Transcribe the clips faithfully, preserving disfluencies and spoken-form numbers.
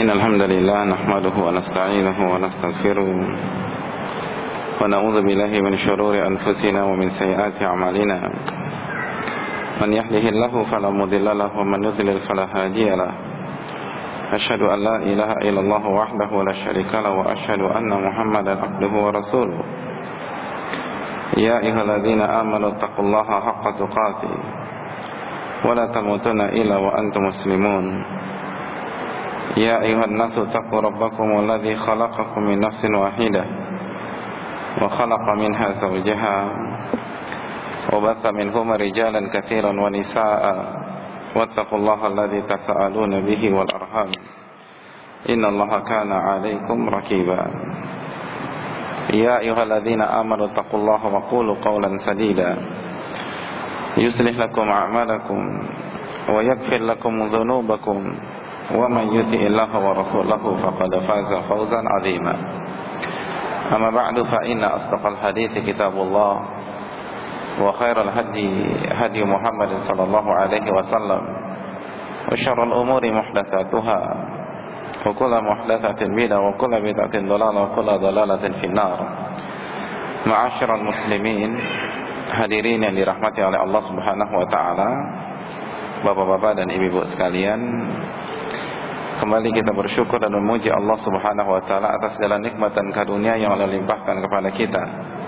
إن الحمد لله نحمده ونستعينه ونستغفره ونعوذ بالله من شرور أنفسنا ومن سيئات أعمالنا من يهده الله فلا مضل له ومن يضلل فلا هادي له أشهد أن لا إله إلا الله وحده لا شريك له وأشهد أن محمدا عبده ورسوله يا أيها الذين آمنوا اتقوا الله حق تقاته ولا تموتن إلا وأنتم مسلمون يا أيها الناس اتقوا ربكم الذي خلقكم من نفس واحدة وخلق منها زوجها وبث منهما رجالا كثيرا ونساء واتقوا الله الذي تساءلون به والأرحام إن الله كان عليكم رقيبا يا أيها الذين آمنوا اتقوا الله وقولوا قولا سديدا يصلح لكم أعمالكم ويغفر لكم ذنوبكم ومن يطع الله ورسوله فقد فاز فوزا عظيما أما بعد فإن أصدق الحديث كتاب الله وخير الهدي هدي محمد صلى الله عليه وسلم وشر الأمور محدثاتها وكل محدثة بدعة وكل بدعة ضلالة وكل ضلالة في النار. معاشر المسlimin, hadirin yang dirahmati oleh Allah Subhanahu wa taala, bapak-bapak dan ibu-ibu sekalian, kembali kita bersyukur dan memuji Allah Subhanahu wa taala atas segala nikmat dan karunia yang Allah limpahkan kepada kita.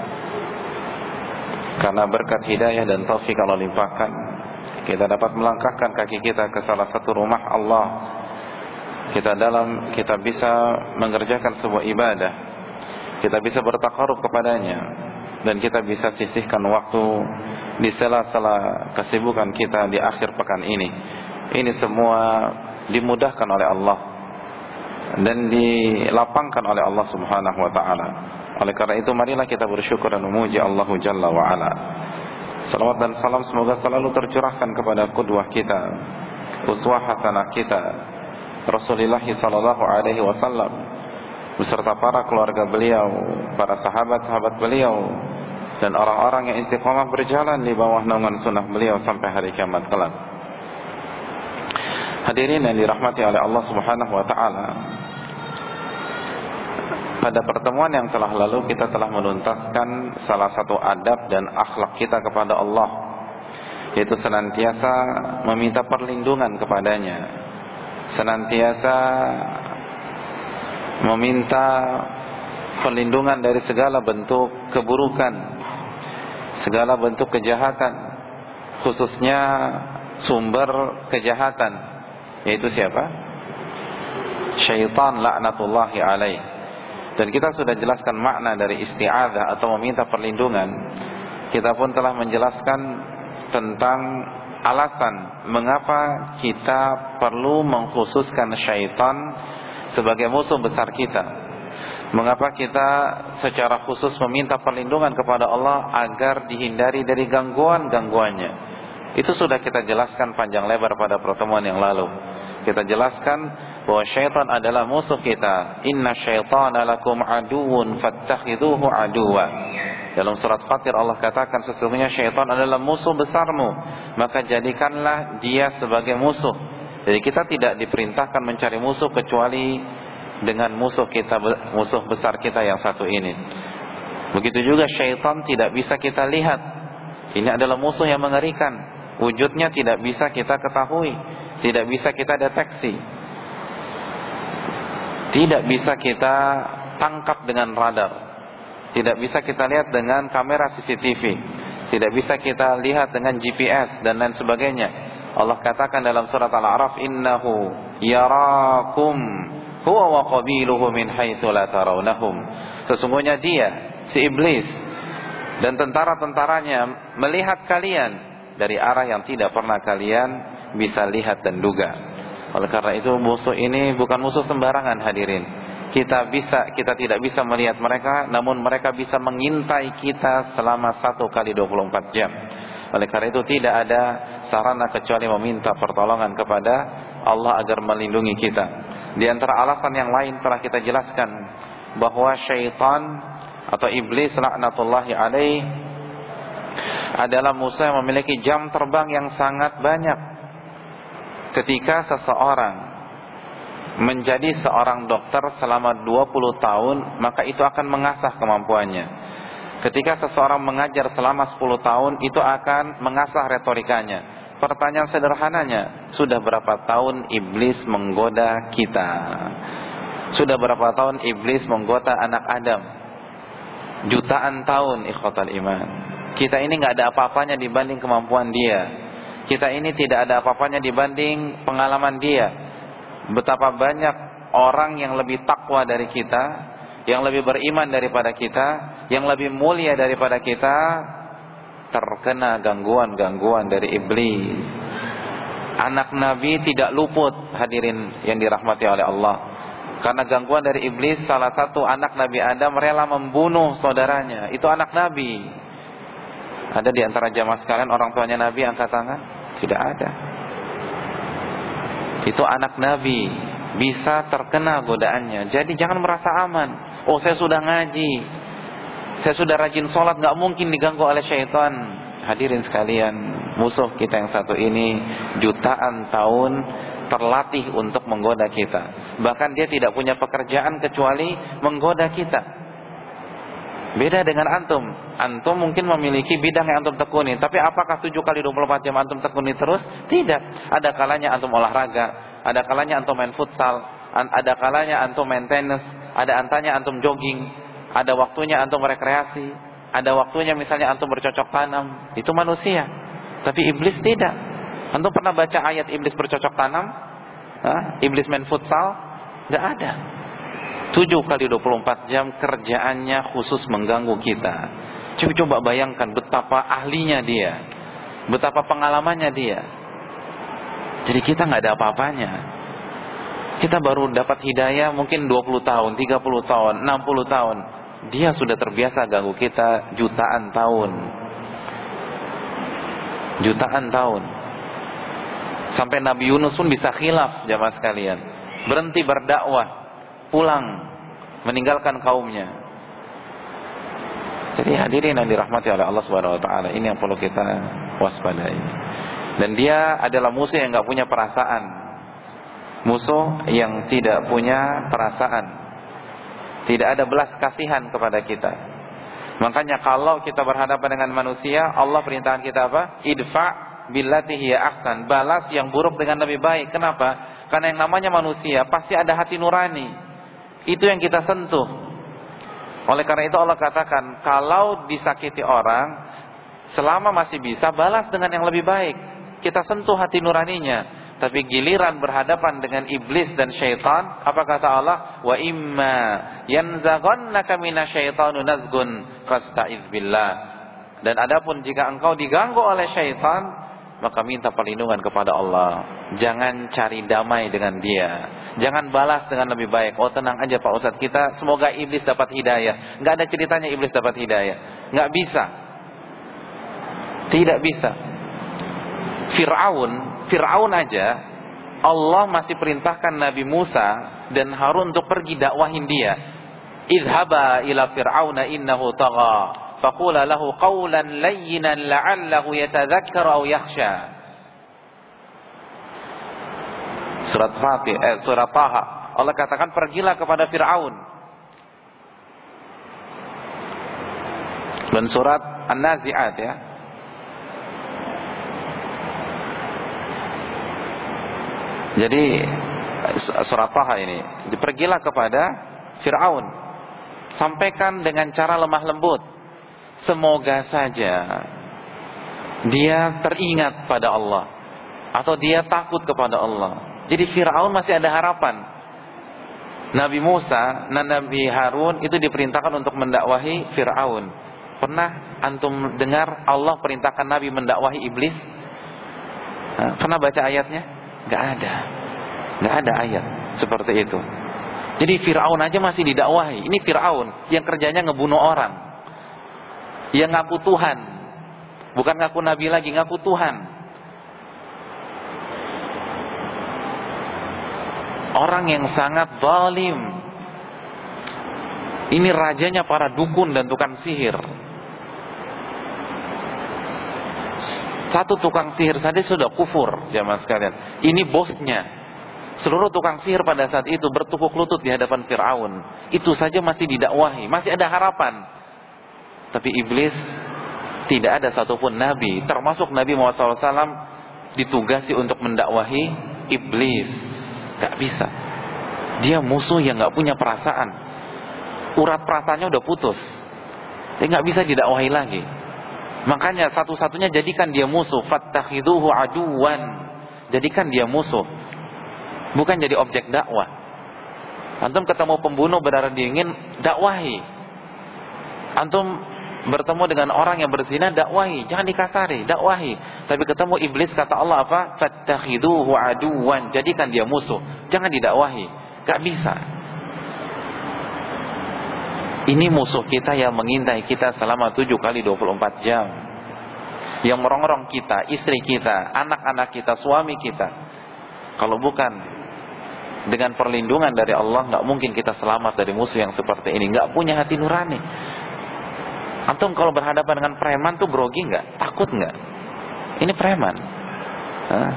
Karena berkat hidayah dan taufik Allah limpahkan, kita dapat melangkahkan kaki kita ke salah satu rumah Allah. Kita dalam kita bisa mengerjakan sebuah ibadah, kita bisa bertakarub kepadanya, dan kita bisa sisihkan waktu di sela-sela kesibukan kita di akhir pekan ini. Ini semua dimudahkan oleh Allah dan dilapangkan oleh Allah Subhanahu wa taala. Oleh karena itu marilah kita bersyukur dan memuji Allah Jalla wa ala. Salawat dan salam semoga selalu tercurahkan kepada qudwah kita, uswah hasanah kita, Rasulullah sallallahu alaihi wasallam, beserta para keluarga beliau, para sahabat-sahabat beliau, dan orang-orang yang istiqamah berjalan di bawah naungan sunnah beliau sampai hari kiamat kelak. Hadirin yang dirahmati oleh Allah Subhanahu wa taala, pada pertemuan yang telah lalu kita telah menuntaskan salah satu adab dan akhlak kita kepada Allah, yaitu senantiasa meminta perlindungan kepadanya, senantiasa meminta perlindungan dari segala bentuk keburukan, segala bentuk kejahatan, khususnya sumber kejahatan, yaitu siapa? Syaitan laknatullahi alaih. Dan kita sudah jelaskan makna dari isti'adzah atau meminta perlindungan. Kita pun telah menjelaskan tentang alasan mengapa kita perlu mengkhususkan syaitan sebagai musuh besar kita. Mengapa kita secara khusus meminta perlindungan kepada Allah agar dihindari dari gangguan-gangguannya. Itu sudah kita jelaskan panjang lebar pada pertemuan yang lalu. Kita jelaskan bahwa syaitan adalah musuh kita. Inna syaitana lakum aduun fattakhidhuhu aduwa. Dalam surat Fatir Allah katakan sesungguhnya syaitan adalah musuh besarmu, maka jadikanlah dia sebagai musuh. Jadi kita tidak diperintahkan mencari musuh kecuali dengan musuh kita, musuh besar kita yang satu ini. Begitu juga syaitan tidak bisa kita lihat. Ini adalah musuh yang mengerikan. Wujudnya tidak bisa kita ketahui, tidak bisa kita deteksi, tidak bisa kita tangkap dengan radar, tidak bisa kita lihat dengan kamera C C T V, tidak bisa kita lihat dengan G P S dan lain sebagainya. Allah katakan dalam surat Al-A'raf, innahu yarakum huwa wa qabiluhu min haitsu la tarawnahum. Sesungguhnya dia, si iblis dan tentara-tentaranya melihat kalian dari arah yang tidak pernah kalian bisa lihat dan duga. Oleh karena itu musuh ini bukan musuh sembarangan, hadirin. Kita bisa, kita tidak bisa melihat mereka, namun mereka bisa mengintai kita selama satu kali dua puluh empat jam. Oleh karena itu tidak ada sarana kecuali meminta pertolongan kepada Allah agar melindungi kita. Di antara alasan yang lain telah kita jelaskan bahwa syaitan atau iblis laknatullahi alaih adalah musuh yang memiliki jam terbang yang sangat banyak. Ketika seseorang menjadi seorang dokter selama dua puluh tahun, maka itu akan mengasah kemampuannya. Ketika seseorang mengajar selama sepuluh tahun, itu akan mengasah retorikanya. Pertanyaan sederhananya, sudah berapa tahun iblis menggoda kita? Sudah berapa tahun iblis menggoda anak Adam? Jutaan tahun, ikhwatal iman. Kita ini gak ada apa-apanya dibanding kemampuan dia. Kita ini tidak ada apa-apanya dibanding pengalaman dia. Betapa banyak orang yang lebih takwa dari kita, yang lebih beriman daripada kita, yang lebih mulia daripada kita, terkena gangguan-gangguan dari iblis. Anak Nabi tidak luput, hadirin yang dirahmati oleh Allah. Karena gangguan dari iblis, salah satu anak Nabi Adam rela membunuh saudaranya. Itu anak Nabi. Ada di antara jamaah sekalian orang tuanya Nabi angkat tangan? Tidak ada. Itu anak Nabi, bisa terkena godaannya. Jadi jangan merasa aman. Oh, saya sudah ngaji, saya sudah rajin sholat, gak mungkin diganggu oleh syaitan. Hadirin sekalian, musuh kita yang satu ini jutaan tahun terlatih untuk menggoda kita. Bahkan dia tidak punya pekerjaan kecuali menggoda kita. Beda dengan antum. Antum mungkin memiliki bidang yang antum tekuni, tapi apakah tujuh kali dua puluh empat jam antum tekuni terus? Tidak. Ada kalanya antum olahraga, ada kalanya antum main futsal, ada kalanya antum main tenis, ada antanya antum jogging, ada waktunya antum rekreasi, ada waktunya misalnya antum bercocok tanam. Itu manusia. Tapi iblis tidak. Antum pernah baca ayat iblis bercocok tanam? Hah? Iblis main futsal? Gak ada. tujuh kali dua puluh empat jam kerjaannya khusus mengganggu kita. Coba coba bayangkan betapa ahlinya dia, betapa pengalamannya dia. Jadi kita gak ada apa-apanya. Kita baru dapat hidayah mungkin dua puluh tahun, tiga puluh tahun, enam puluh tahun. Dia sudah terbiasa ganggu kita jutaan tahun. Jutaan tahun. Sampai Nabi Yunus pun bisa khilaf, jamaah sekalian. Berhenti berdakwah, pulang, meninggalkan kaumnya. Jadi hadirin yang dirahmati oleh Allah Subhanahu wa taala, ini yang perlu kita waspadai. Dan dia adalah musuh yang enggak punya perasaan. Musuh yang tidak punya perasaan. Tidak ada belas kasihan kepada kita. Makanya kalau kita berhadapan dengan manusia, Allah perintahkan kita apa? Idfa' billati hiya ahsan. Balas yang buruk dengan lebih baik. Kenapa? Karena yang namanya manusia pasti ada hati nurani. Itu yang kita sentuh. Oleh karena itu Allah katakan, kalau disakiti orang, selama masih bisa, balas dengan yang lebih baik. Kita sentuh hati nuraninya. Tapi giliran berhadapan dengan iblis dan syaitan, apa kata Allah? Wa imma yanzaghannaka minasyaitanu nazgun fasta'iz billah. Dan adapun jika engkau diganggu oleh syaitan, maka minta perlindungan kepada Allah. Jangan cari damai dengan dia. Jangan balas dengan lebih baik. Oh, tenang aja Pak Ustadz, kita semoga iblis dapat hidayah. Enggak ada ceritanya iblis dapat hidayah. Enggak bisa. Tidak bisa. Fir'aun, Fir'aun aja Allah masih perintahkan Nabi Musa dan Harun untuk pergi dakwahin dia. Idhaba ila fir'auna innahu tagha faqula lahu qawlan layyinan la'allahu yatadhakkaru aw yakhsha. Surat Fatih, eh, surat Taha. Allah katakan pergilah kepada Fir'aun. Dan surat An-Nazi'at ya. Jadi surat Taha ini, pergilah kepada Fir'aun, sampaikan dengan cara lemah lembut. Semoga saja dia teringat pada Allah, atau dia takut kepada Allah. Jadi Fir'aun masih ada harapan. Nabi Musa dan Nabi Harun itu diperintahkan untuk mendakwahi Fir'aun. Pernah antum dengar Allah perintahkan Nabi mendakwahi iblis? Nah, pernah baca ayatnya? Gak ada. Gak ada ayat seperti itu. Jadi Fir'aun aja masih didakwahi. Ini Fir'aun yang kerjanya ngebunuh orang, yang ngaku Tuhan. Bukan ngaku Nabi lagi, ngaku Tuhan. Orang yang sangat zalim. Ini rajanya para dukun dan tukang sihir. Satu tukang sihir saja sudah kufur, jamaah sekalian. Ini bosnya. Seluruh tukang sihir pada saat itu bertukuk lutut di hadapan Fir'aun. Itu saja masih didakwahi, masih ada harapan. Tapi iblis, tidak ada satupun nabi, termasuk Nabi Muhammad shallallahu alaihi wasallam, ditugasi untuk mendakwahi iblis. Gak bisa. Dia musuh yang gak punya perasaan. Urat perasaannya udah putus. Dia gak bisa didakwahi lagi. Makanya satu-satunya jadikan dia musuh. Fattakhiduhu aduwan. Jadikan dia musuh. Bukan jadi objek dakwah. Antum ketemu pembunuh berdarah dingin, dakwahi. Antum bertemu dengan orang yang berzina, dakwahi. Jangan dikasari, dakwahi. Tapi ketemu iblis, kata Allah apa? Fattakhiduhu aduwan. Jadikan dia musuh. Jangan didakwahi. Gak bisa. Ini musuh kita yang mengintai kita selama tujuh kali dua puluh empat jam. Yang merongrong kita, istri kita, anak-anak kita, suami kita. Kalau bukan dengan perlindungan dari Allah, gak mungkin kita selamat dari musuh yang seperti ini. Gak punya hati nurani. Antum kalau berhadapan dengan preman tuh grogi gak? Takut gak? Ini preman. Hah?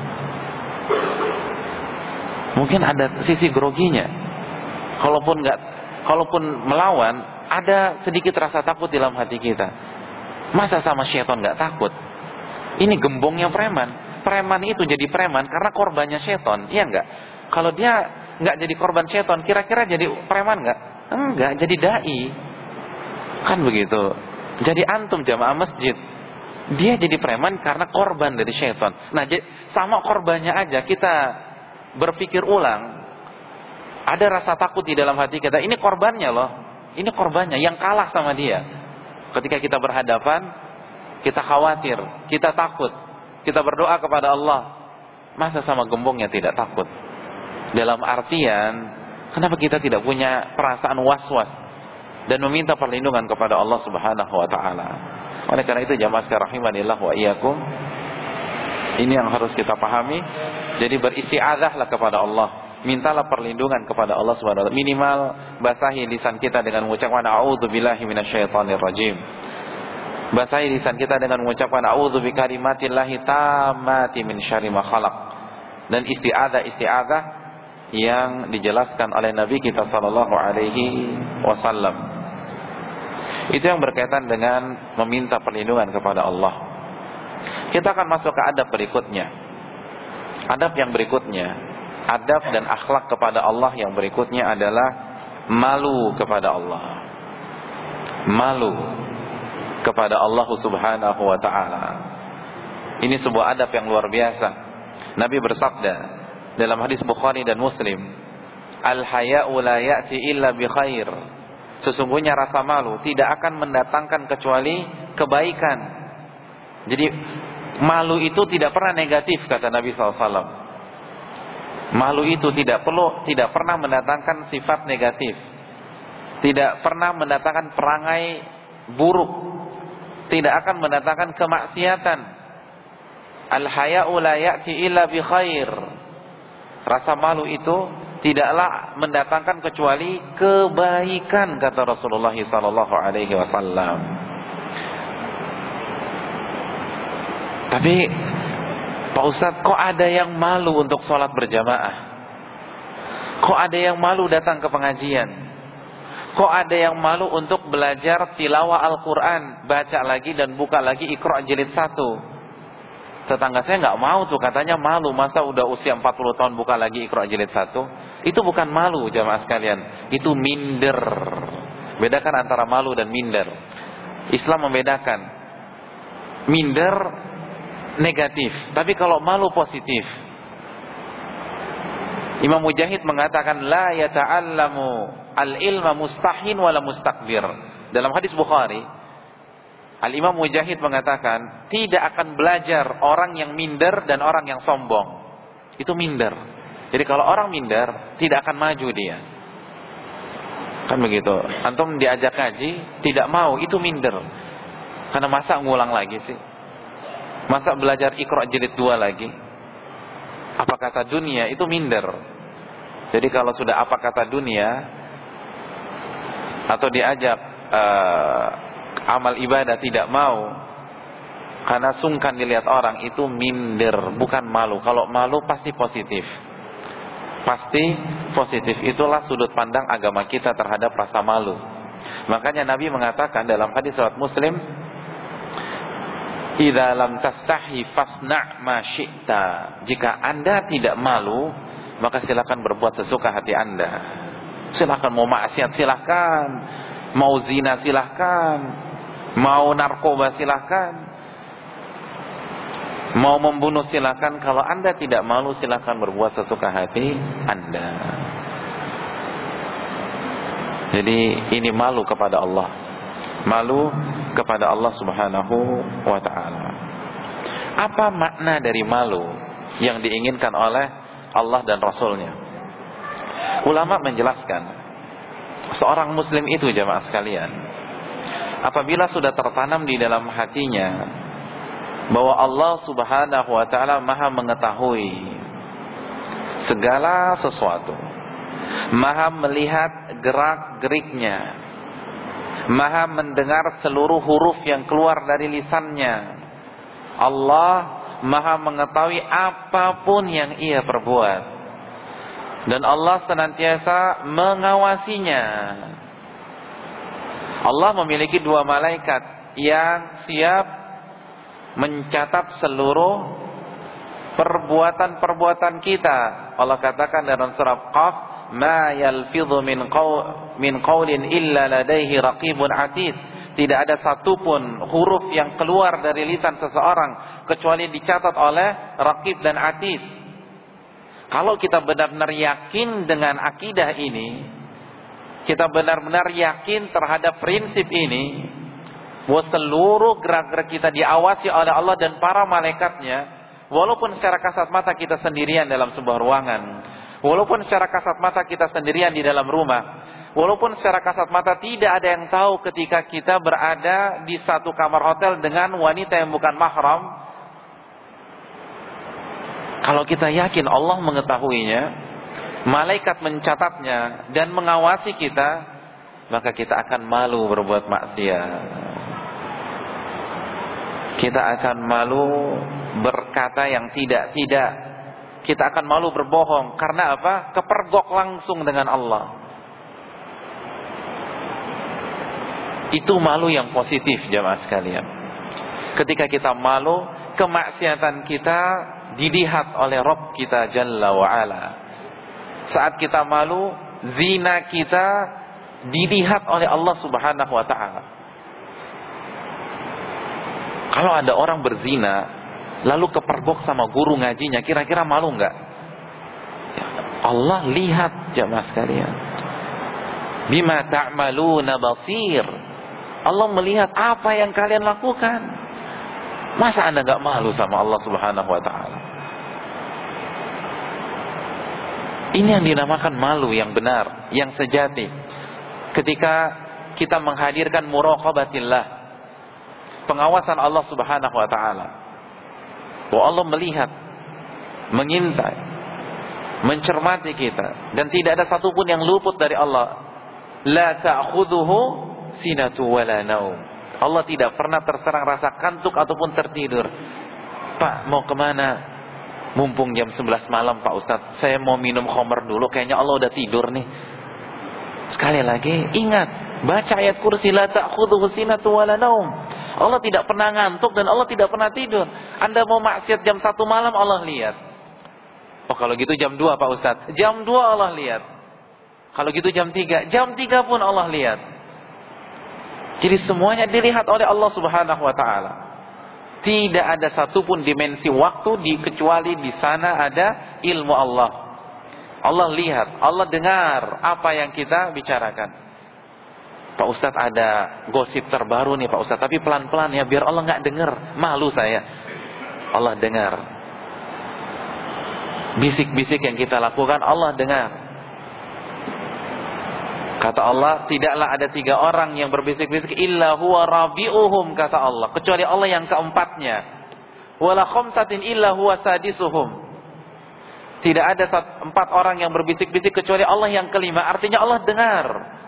Mungkin ada sisi groginya. Kalaupun gak, kalaupun melawan, ada sedikit rasa takut di dalam hati kita. Masa sama syaitan gak takut? Ini gembongnya preman. Preman itu jadi preman karena korbannya syaitan. Iya gak? Kalau dia nggak jadi korban syaitan, kira-kira jadi preman nggak? Enggak, jadi dai. Kan begitu. Jadi antum jamaah masjid, dia jadi preman karena korban dari syaitan. Nah, sama korbannya aja kita berpikir ulang. Ada rasa takut di dalam hati kita. Ini korbannya loh. Ini korbannya yang kalah sama dia. Ketika kita berhadapan, kita khawatir, kita takut, kita berdoa kepada Allah. Masa sama gembongnya tidak takut? Dalam artian, kenapa kita tidak punya perasaan was-was dan meminta perlindungan kepada Allah Subhanahu wa taala? Oleh karena itu jamaah sekalian rahimanillah wa iyyakum, ini yang harus kita pahami. Jadi beristi'adzahlah kepada Allah. Mintalah perlindungan kepada Allah Subhanahu wa taala. Minimal basahi lisan kita dengan mengucapkan a'udzubillahi minasyaitonir rajim. Basahi lisan kita dengan mengucapkan a'udzu bikalimatillahi tammati min syarri ma khalaq. Dan isti'adzah isti'adzah yang dijelaskan oleh Nabi kita sallallahu alaihi wasallam. Itu yang berkaitan dengan meminta perlindungan kepada Allah. Kita akan masuk ke adab berikutnya. Adab yang berikutnya, adab dan akhlak kepada Allah yang berikutnya adalah malu kepada Allah. Malu kepada Allah Subhanahu wa taala. Ini sebuah adab yang luar biasa. Nabi bersabda dalam hadis Bukhari dan Muslim, al-haya'u la ya'ti illa bi khair. Sesungguhnya rasa malu tidak akan mendatangkan kecuali kebaikan. Jadi malu itu tidak pernah negatif, kata Nabi shallallahu alaihi wasallam. Malu itu tidak perlu, tidak pernah mendatangkan sifat negatif, tidak pernah mendatangkan perangai buruk, tidak akan mendatangkan kemaksiatan. Al-haya'u la ya'ti illa bi khair. Rasa malu itu tidaklah mendatangkan kecuali kebaikan, kata Rasulullah sallallahu alaihi wasallam. Tapi Pak Ustadz, kok ada yang malu untuk sholat berjamaah? Kok ada yang malu datang ke pengajian? Kok ada yang malu untuk belajar tilawah Al-Quran, baca lagi dan buka lagi Iqra jilid satu? Tetangga saya nggak mau tuh, katanya malu, masa udah usia empat puluh tahun buka lagi Iqra jilid satu. Itu bukan malu jamaah sekalian, itu minder. Bedakan antara malu dan minder. Islam membedakan. Minder negatif, tapi kalau malu positif. Imam Mujahid mengatakan la yata'allamu al-ilma mustahin wala mustakbir. Dalam hadis Bukhari, Al-Imam Mujahid mengatakan, tidak akan belajar orang yang minder dan orang yang sombong. Itu minder. Jadi kalau orang minder, tidak akan maju dia. Kan begitu. Antum diajak kaji, tidak mau, itu minder. Karena masa ngulang lagi sih? Masa belajar Iqra jilid dua lagi? Apa kata dunia, itu minder. Jadi kalau sudah apa kata dunia, atau diajak uh, amal ibadah tidak mau karena sungkan dilihat orang, itu minder, bukan malu. Kalau malu pasti positif. pasti positif. Itulah sudut pandang agama kita terhadap rasa malu. Makanya Nabi mengatakan dalam hadis riwayat Muslim, "Idza lam tastahi fasna' ma syi'ta." Jika Anda tidak malu, maka silakan berbuat sesuka hati Anda. Silakan mau maksiat silakan, mau zina silakan, mau narkoba silakan, mau membunuh silakan. Kalau Anda tidak malu, silakan berbuat sesuka hati Anda. Jadi ini malu kepada Allah, malu kepada Allah Subhanahu wa ta'ala. Apa makna dari malu yang diinginkan oleh Allah dan Rasulnya? Ulama menjelaskan, seorang muslim itu, jamaah sekalian, apabila sudah tertanam di dalam hatinya bahwa Allah Subhanahu wa ta'ala maha mengetahui segala sesuatu, maha melihat gerak-geriknya, maha mendengar seluruh huruf yang keluar dari lisannya, Allah maha mengetahui apapun yang ia perbuat, dan Allah senantiasa mengawasinya. Allah memiliki dua malaikat yang siap mencatat seluruh perbuatan-perbuatan kita. Allah katakan dalam surah Qaf, "Ma yalfidhu min qaul min qaulin illa ladaihi raqibun atid." Tidak ada satupun huruf yang keluar dari lisan seseorang kecuali dicatat oleh raqib dan atid. Kalau kita benar-benar yakin dengan akidah ini, kita benar-benar yakin terhadap prinsip ini, bahwa seluruh gerak-gerik kita diawasi oleh Allah dan para malaikatnya, walaupun secara kasat mata kita sendirian dalam sebuah ruangan, walaupun secara kasat mata kita sendirian di dalam rumah, walaupun secara kasat mata tidak ada yang tahu ketika kita berada di satu kamar hotel dengan wanita yang bukan mahram, kalau kita yakin Allah mengetahuinya, malaikat mencatatnya dan mengawasi kita, maka kita akan malu berbuat maksiat. Kita akan malu berkata yang tidak-tidak. Kita akan malu berbohong. Karena apa? Kepergok langsung dengan Allah. Itu malu yang positif, jamaah sekalian. Ketika kita malu, kemaksiatan kita dilihat oleh Rabb kita Jalla wa'ala. Saat kita malu, zina kita dilihat oleh Allah Subhanahu wa ta'ala. Kalau ada orang berzina lalu kepergok sama guru ngajinya, kira-kira malu enggak? Allah lihat, jamaah sekalian. Bima ta'maluna basir. Allah melihat apa yang kalian lakukan. Masa Anda enggak malu sama Allah Subhanahu wa ta'ala? Ini yang dinamakan malu yang benar, yang sejati. Ketika kita menghadirkan muraqabatillah, pengawasan Allah Subhanahu wa ta'ala, bahwa Allah melihat, mengintai, mencermati kita, dan tidak ada satupun yang luput dari Allah. La ta'khudhuhu sinatu wala naum. Allah tidak pernah terserang rasa kantuk ataupun tertidur. Pak, mau kemana? Mumpung jam sebelas malam Pak Ustadz, saya mau minum khamr dulu, kayaknya Allah udah tidur nih. Sekali lagi, ingat, baca ayat kursi, la ta'khudhuhu sinatu wala naum. Allah tidak pernah ngantuk dan Allah tidak pernah tidur. Anda mau maksiat jam satu malam, Allah lihat. Oh, kalau gitu jam dua Pak Ustadz, jam dua Allah lihat. Kalau gitu jam tiga, jam tiga pun Allah lihat. Jadi semuanya dilihat oleh Allah Subhanahu wa ta'ala. Tidak ada satupun dimensi waktu di, kecuali di sana ada ilmu Allah. Allah lihat, Allah dengar apa yang kita bicarakan. Pak Ustadz, ada gosip terbaru nih Pak Ustadz, tapi pelan-pelan ya, biar Allah gak dengar, malu saya. Allah dengar. Bisik-bisik yang kita lakukan Allah dengar. Kata Allah, tidaklah ada tiga orang yang berbisik-bisik illa huwa rabi'uhum, kata Allah, kecuali Allah yang keempatnya. Wala khamsatin illa huwa sadisuhum. Tidak ada empat orang yang berbisik-bisik kecuali Allah yang kelima. Artinya Allah dengar.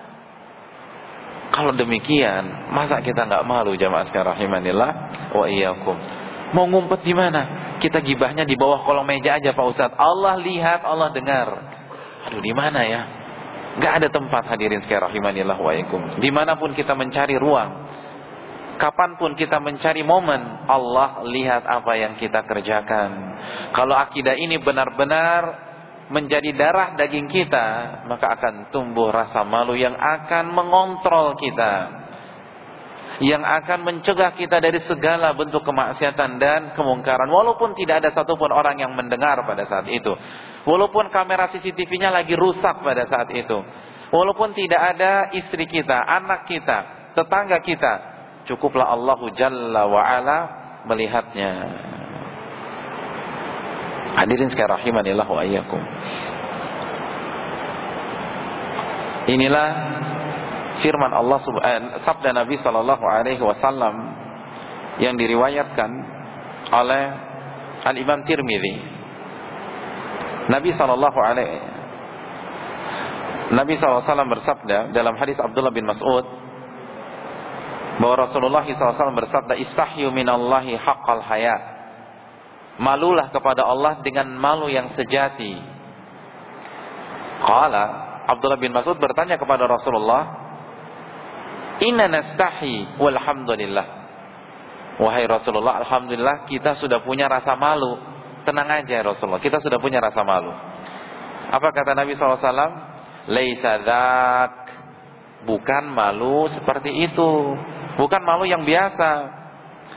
Kalau demikian, masa kita nggak malu, jamaah sekalian rahimanillah wa iyyakum? Mau ngumpet di mana? Kita gibahnya di bawah kolong meja aja Pak Ustadz. Allah lihat, Allah dengar. Aduh, di mana ya? Gak ada tempat, hadirin sekalian rahimanillah wa iyyakum. Dimanapun kita mencari ruang, kapanpun kita mencari momen, Allah lihat apa yang kita kerjakan. Kalau akidah ini benar-benar menjadi darah daging kita, maka akan tumbuh rasa malu yang akan mengontrol kita, yang akan mencegah kita dari segala bentuk kemaksiatan dan kemungkaran. Walaupun tidak ada satupun orang yang mendengar pada saat itu, walaupun kamera C C T V-nya lagi rusak pada saat itu, walaupun tidak ada istri kita, anak kita, tetangga kita, cukuplah Allahu Jalla wa'ala melihatnya. Hadirin sekalian rahimanillah wa iyyakum. Inilah firman Allah subhanahu, sabda Nabi sallallahu alaihi wasallam yang diriwayatkan oleh Al-Imam Tirmidzi. Nabi sallallahu alaihi Nabi sallallahu alaihi wasallam bersabda dalam hadis Abdullah bin Mas'ud bahwa Rasulullah sallallahu alaihi wasallam bersabda, "Istahyu minallahi haqqal haya." Malulah kepada Allah dengan malu yang sejati. Qala, Abdullah bin Mas'ud bertanya kepada Rasulullah, "Inna nastahi walhamdulillah." Wahai Rasulullah, alhamdulillah kita sudah punya rasa malu. Tenang aja Rasulullah, kita sudah punya rasa malu. Apa kata Nabi sallallahu alaihi wasallam? Laisa dzak. Bukan malu seperti itu. Bukan malu yang biasa.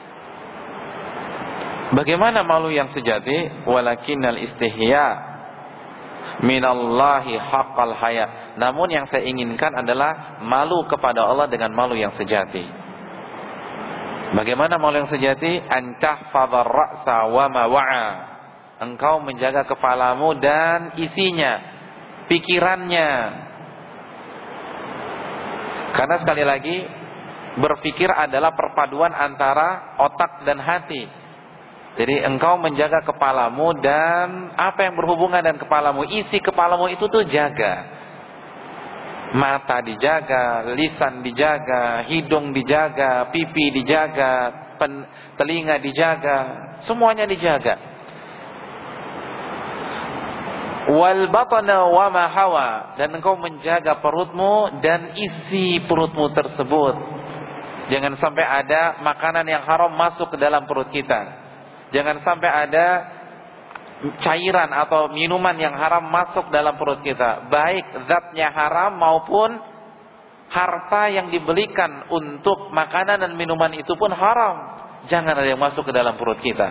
Bagaimana malu yang sejati? Walakinnal istihya minallahi haqqal haya. Namun yang saya inginkan adalah malu kepada Allah dengan malu yang sejati. Bagaimana malu yang sejati? Antahfadhar ra'sa wa ma wa'a. Engkau menjaga kepalamu dan isinya, pikirannya. Karena sekali lagi, berpikir adalah perpaduan antara otak dan hati. Jadi engkau menjaga kepalamu dan apa yang berhubungan dengan kepalamu, isi kepalamu itu tuh jaga. Mata dijaga, lisan dijaga, hidung dijaga, pipi dijaga, pen, telinga dijaga, semuanya dijaga. Wal batana wa ma hawa, dan engkau menjaga perutmu dan isi perutmu tersebut. Jangan sampai ada makanan yang haram masuk ke dalam perut kita. Jangan sampai ada cairan atau minuman yang haram masuk dalam perut kita, baik zatnya haram maupun harta yang dibelikan untuk makanan dan minuman itu pun haram. Jangan ada yang masuk ke dalam perut kita.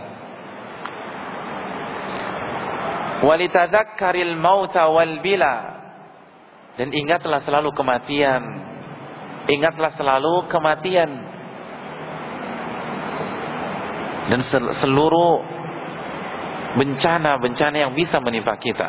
Walitadzakkaril mauta wal bila, dan ingatlah selalu kematian. Ingatlah selalu kematian. Dan seluruh bencana-bencana yang bisa menimpa kita.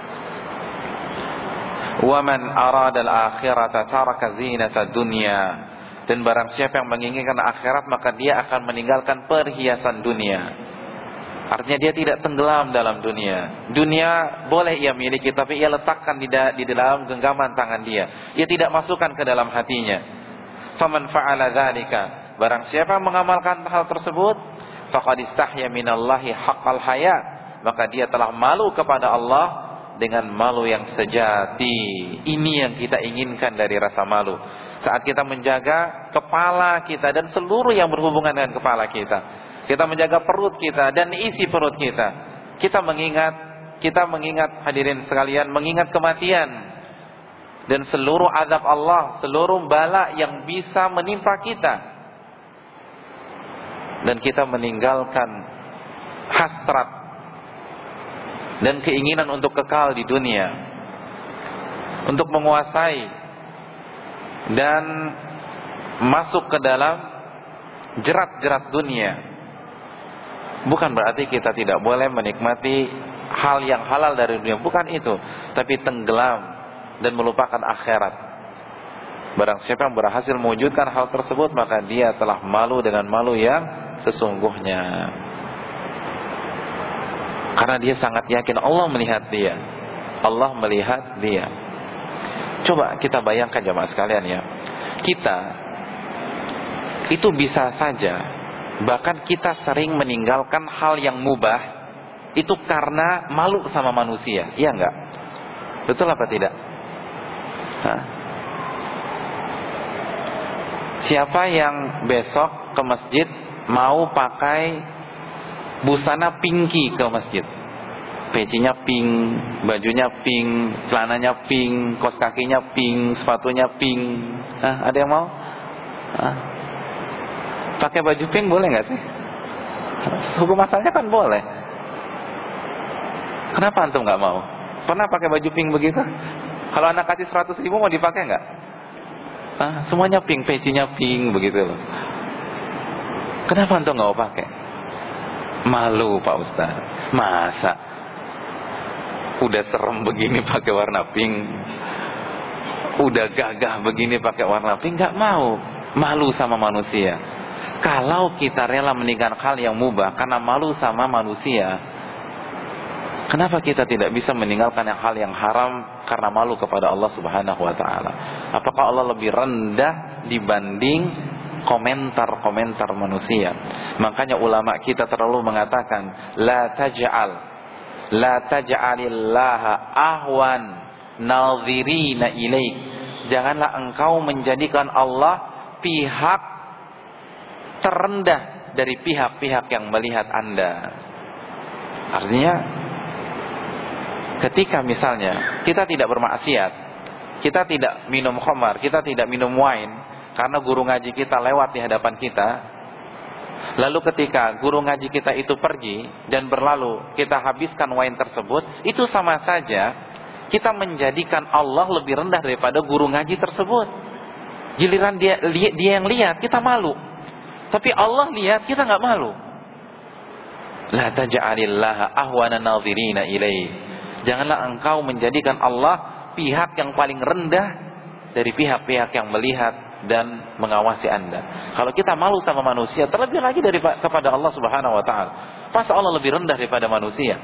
Wa man arada al-akhirata taraka zinata dunya. Dan barang siapa yang menginginkan akhirat, maka dia akan meninggalkan perhiasan dunia. Artinya dia tidak tenggelam dalam dunia. Dunia boleh ia miliki, tapi ia letakkan di, da- di dalam genggaman tangan dia. Ia tidak masukkan ke dalam hatinya. Faman fa'ala dzalika, barang siapa yang mengamalkan hal tersebut, faqad istahya minallahi haqqal haya, maka dia telah malu kepada Allah dengan malu yang sejati. Ini yang kita inginkan dari rasa malu. Saat kita menjaga kepala kita dan seluruh yang berhubungan dengan kepala kita, kita menjaga perut kita dan isi perut kita, kita mengingat, kita mengingat hadirin sekalian, mengingat kematian dan seluruh azab Allah, seluruh bala yang bisa menimpa kita, dan kita meninggalkan hasrat dan keinginan untuk kekal di dunia, untuk menguasai dan masuk ke dalam jerat-jerat dunia. Bukan berarti kita tidak boleh menikmati hal yang halal dari dunia, bukan itu, tapi tenggelam dan melupakan akhirat. Barang siapa yang berhasil mewujudkan hal tersebut, maka dia telah malu dengan malu yang sesungguhnya. Karena dia sangat yakin Allah melihat dia. Allah melihat dia. Coba kita bayangkan jemaah sekalian ya. Kita itu bisa saja, bahkan kita sering meninggalkan hal yang mubah itu karena malu sama manusia, iya enggak? Betul apa tidak? Hah? Siapa yang besok ke masjid mau pakai busana pinky ke masjid? Pecinya pink, bajunya pink, celananya pink, kaos kakinya pink, sepatunya pink. Hah, ada yang mau? Hah? Pakai baju pink boleh nggak sih? Hukum asalnya kan boleh. Kenapa antum nggak mau? Pernah pakai baju pink begitu? Kalau anak kasih seratus ribu mau dipakai nggak? Ah, semuanya pink, pecinya pink begitu loh. Kenapa antum nggak mau pakai? Malu Pak Ustaz. Masa udah serem begini pakai warna pink, udah gagah begini pakai warna pink, nggak mau. Malu sama manusia. Kalau kita rela meninggalkan hal yang mubah karena malu sama manusia, kenapa kita tidak bisa meninggalkan yang hal yang haram karena malu kepada Allah Subhanahu wa taala? Apakah Allah lebih rendah dibanding komentar-komentar manusia? Makanya ulama kita terlalu mengatakan la taj'al la taj'alillaha ahwan nadhirina ilaik. Janganlah engkau menjadikan Allah pihak terendah dari pihak-pihak yang melihat Anda. Artinya ketika misalnya kita tidak bermaksiat, kita tidak minum khamar, kita tidak minum wine karena guru ngaji kita lewat di hadapan kita, lalu ketika guru ngaji kita itu pergi dan berlalu, kita habiskan wine tersebut, itu sama saja kita menjadikan Allah lebih rendah daripada guru ngaji tersebut. Giliran dia dia yang lihat, kita malu. Tapi Allah lihat, kita nggak malu. La taj'alillaha ahwana nadhirina ilaih. Janganlah engkau menjadikan Allah pihak yang paling rendah dari pihak-pihak yang melihat dan mengawasi Anda. Kalau kita malu sama manusia, terlebih lagi dari kepada Allah Subhanahu wa taala. Masa Allah lebih rendah daripada manusia?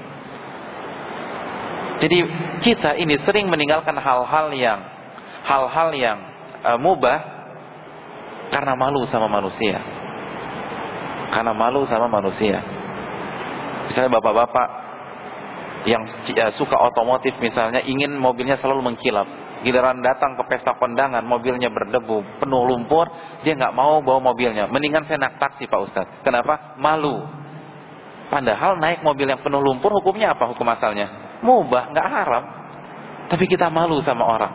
Jadi kita ini sering meninggalkan hal-hal yang hal-hal yang uh, mubah karena malu sama manusia. Karena malu sama manusia. Misalnya bapak-bapak yang suka otomotif misalnya, ingin mobilnya selalu mengkilap. Giliran datang ke pesta kondangan, mobilnya berdebu, penuh lumpur, dia nggak mau bawa mobilnya. Mendingan saya naik taksi Pak Ustadz. Kenapa? Malu. Padahal naik mobil yang penuh lumpur hukumnya apa? Hukum asalnya mubah, nggak haram. Tapi kita malu sama orang.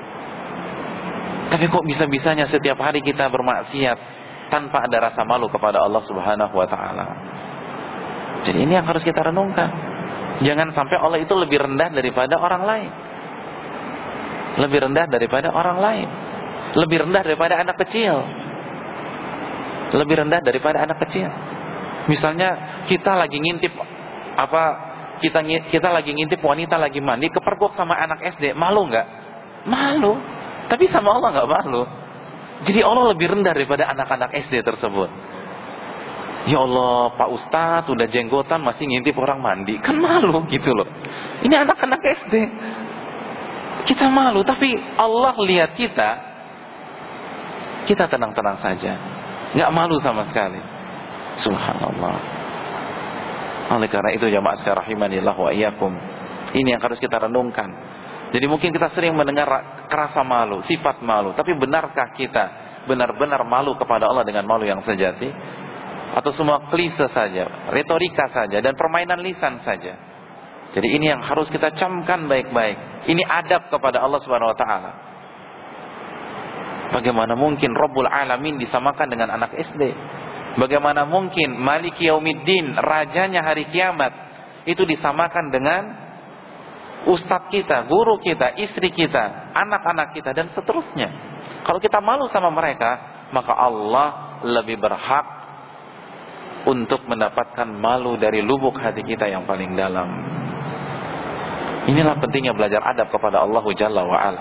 Tapi kok bisa-bisanya setiap hari kita bermaksiat tanpa ada rasa malu kepada Allah Subhanahu wa taala. Jadi ini yang harus kita renungkan. Jangan sampai Allah itu lebih rendah daripada orang lain. Lebih rendah daripada orang lain. Lebih rendah daripada anak kecil. Lebih rendah daripada anak kecil. Misalnya kita lagi ngintip apa kita kita lagi ngintip wanita lagi mandi, kepergok sama anak S D, malu nggak? Malu. Tapi sama Allah nggak malu. Jadi Allah lebih rendah daripada anak-anak S D tersebut. Ya Allah, Pak Ustadz udah jenggotan masih ngintip orang mandi, kan malu gitu loh. Ini anak-anak S D. Kita malu, tapi Allah lihat kita, kita tenang-tenang saja, nggak malu sama sekali. Subhanallah. Oleh karena itu jamaah sekalian rahimanillah wa iyyakum, ini yang harus kita renungkan. Jadi mungkin kita sering mendengar kerasa malu, sifat malu. Tapi benarkah kita benar-benar malu kepada Allah dengan malu yang sejati? Atau semua klise saja, retorika saja, dan permainan lisan saja? Jadi ini yang harus kita camkan baik-baik. Ini adab kepada Allah Subhanahu wa taala. Bagaimana mungkin Rabbul Alamin disamakan dengan anak S D? Bagaimana mungkin Maliki Yaumiddin, rajanya hari kiamat, itu disamakan dengan ustadz kita, guru kita, istri kita, anak-anak kita, dan seterusnya. Kalau kita malu sama mereka, maka Allah lebih berhak untuk mendapatkan malu dari lubuk hati kita yang paling dalam. Inilah pentingnya belajar adab kepada Allah Jalla wa'ala.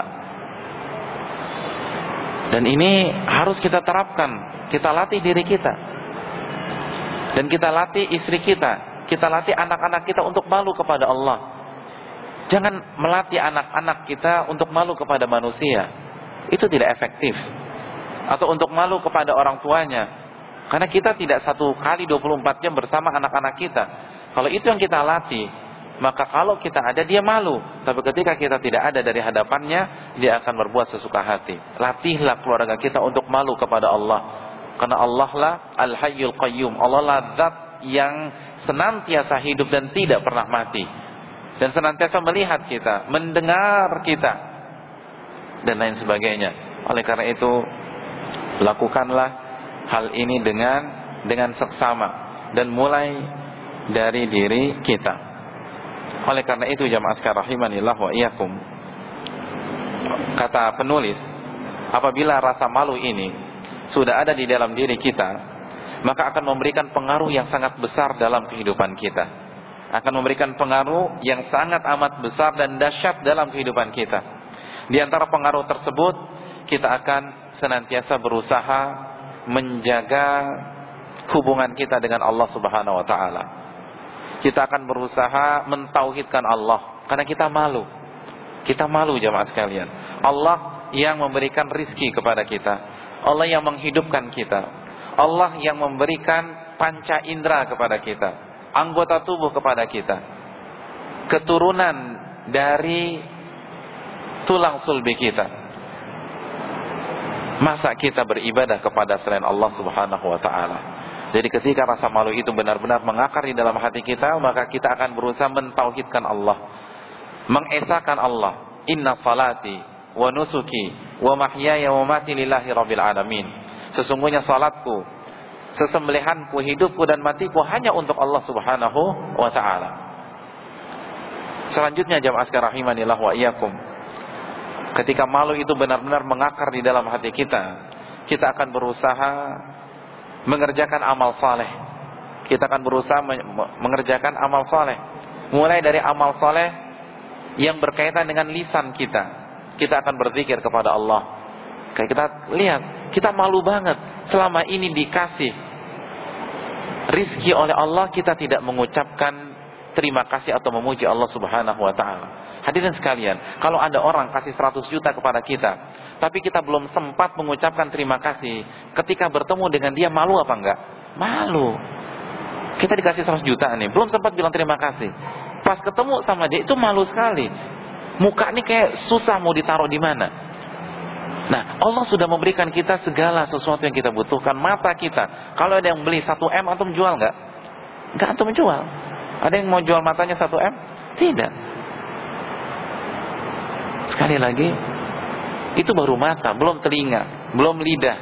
Dan ini harus kita terapkan. Kita latih diri kita, dan kita latih istri kita, kita latih anak-anak kita untuk malu kepada Allah. Jangan melatih anak-anak kita untuk malu kepada manusia. Itu tidak efektif. Atau untuk malu kepada orang tuanya. Karena kita tidak satu kali dua puluh empat jam bersama anak-anak kita. Kalau itu yang kita latih, maka kalau kita ada dia malu. Tapi ketika kita tidak ada dari hadapannya, dia akan berbuat sesuka hati. Latihlah keluarga kita untuk malu kepada Allah. Karena Allah lah Al-Hayyul Qayyum. Allah lah zat yang senantiasa hidup dan tidak pernah mati. Dan senantiasa melihat kita, mendengar kita, dan lain sebagainya. Oleh karena itu, lakukanlah hal ini dengan dengan seksama dan mulai dari diri kita. Oleh karena itu jamaah sekalian rahimanillah wa iyyakum, kata penulis, apabila rasa malu ini sudah ada di dalam diri kita, maka akan memberikan pengaruh yang sangat besar dalam kehidupan kita. Akan memberikan pengaruh yang sangat amat besar dan dahsyat dalam kehidupan kita. Di antara pengaruh tersebut, kita akan senantiasa berusaha menjaga hubungan kita dengan Allah Subhanahu wa taala. Kita akan berusaha mentauhidkan Allah karena kita malu. Kita malu jamaah sekalian. Allah yang memberikan rizki kepada kita, Allah yang menghidupkan kita, Allah yang memberikan panca indera kepada kita, anggota tubuh kepada kita, keturunan dari tulang sulbi kita. Masa kita beribadah kepada selain Allah Subhanahu wa taala? Jadi ketika rasa malu itu benar-benar mengakar di dalam hati kita, maka kita akan berusaha mentauhidkan Allah, mengesahkan Allah. Inna salati wa nusuki wa mahyaya wa mamati lillahi rabbil alamin. Sesungguhnya salatku, sesembelihanku, hidupku dan matiku hanya untuk Allah Subhanahu wa taala. Selanjutnya jamaah sekalian rahimanillah wa iyyakum, ketika malu itu benar-benar mengakar di dalam hati kita, kita akan berusaha mengerjakan amal saleh. Kita akan berusaha mengerjakan amal saleh. Mulai dari amal saleh yang berkaitan dengan lisan kita. Kita akan berzikir kepada Allah. Kayak kita lihat, kita malu banget. Selama ini dikasih rizki oleh Allah, kita tidak mengucapkan terima kasih atau memuji Allah Subhanahu wa taala. Hadirin sekalian, kalau ada orang kasih seratus juta kepada kita, tapi kita belum sempat mengucapkan terima kasih, ketika bertemu dengan dia malu apa enggak? Malu. Kita dikasih seratus juta nih, belum sempat bilang terima kasih. Pas ketemu sama dia itu malu sekali. Muka ini kayak susah mau ditaruh di mana. Nah, Allah sudah memberikan kita segala sesuatu yang kita butuhkan. Mata kita, kalau ada yang beli satu M, antum jual enggak? Enggak antum jual. Ada yang mau jual matanya satu M? Tidak. Sekali lagi, itu baru mata, belum telinga, belum lidah,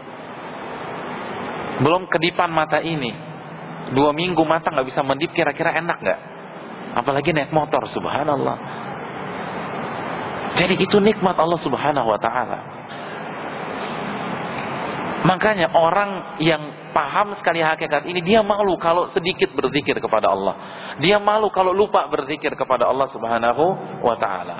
belum kedipan mata ini. Dua minggu mata nggak bisa mendip, kira-kira enak nggak? Apalagi naik motor, subhanallah. Jadi itu nikmat Allah Subhanahu wa taala. Makanya orang yang paham sekali hakikat ini, dia malu kalau sedikit berzikir kepada Allah. Dia malu kalau lupa berzikir kepada Allah Subhanahu wa taala.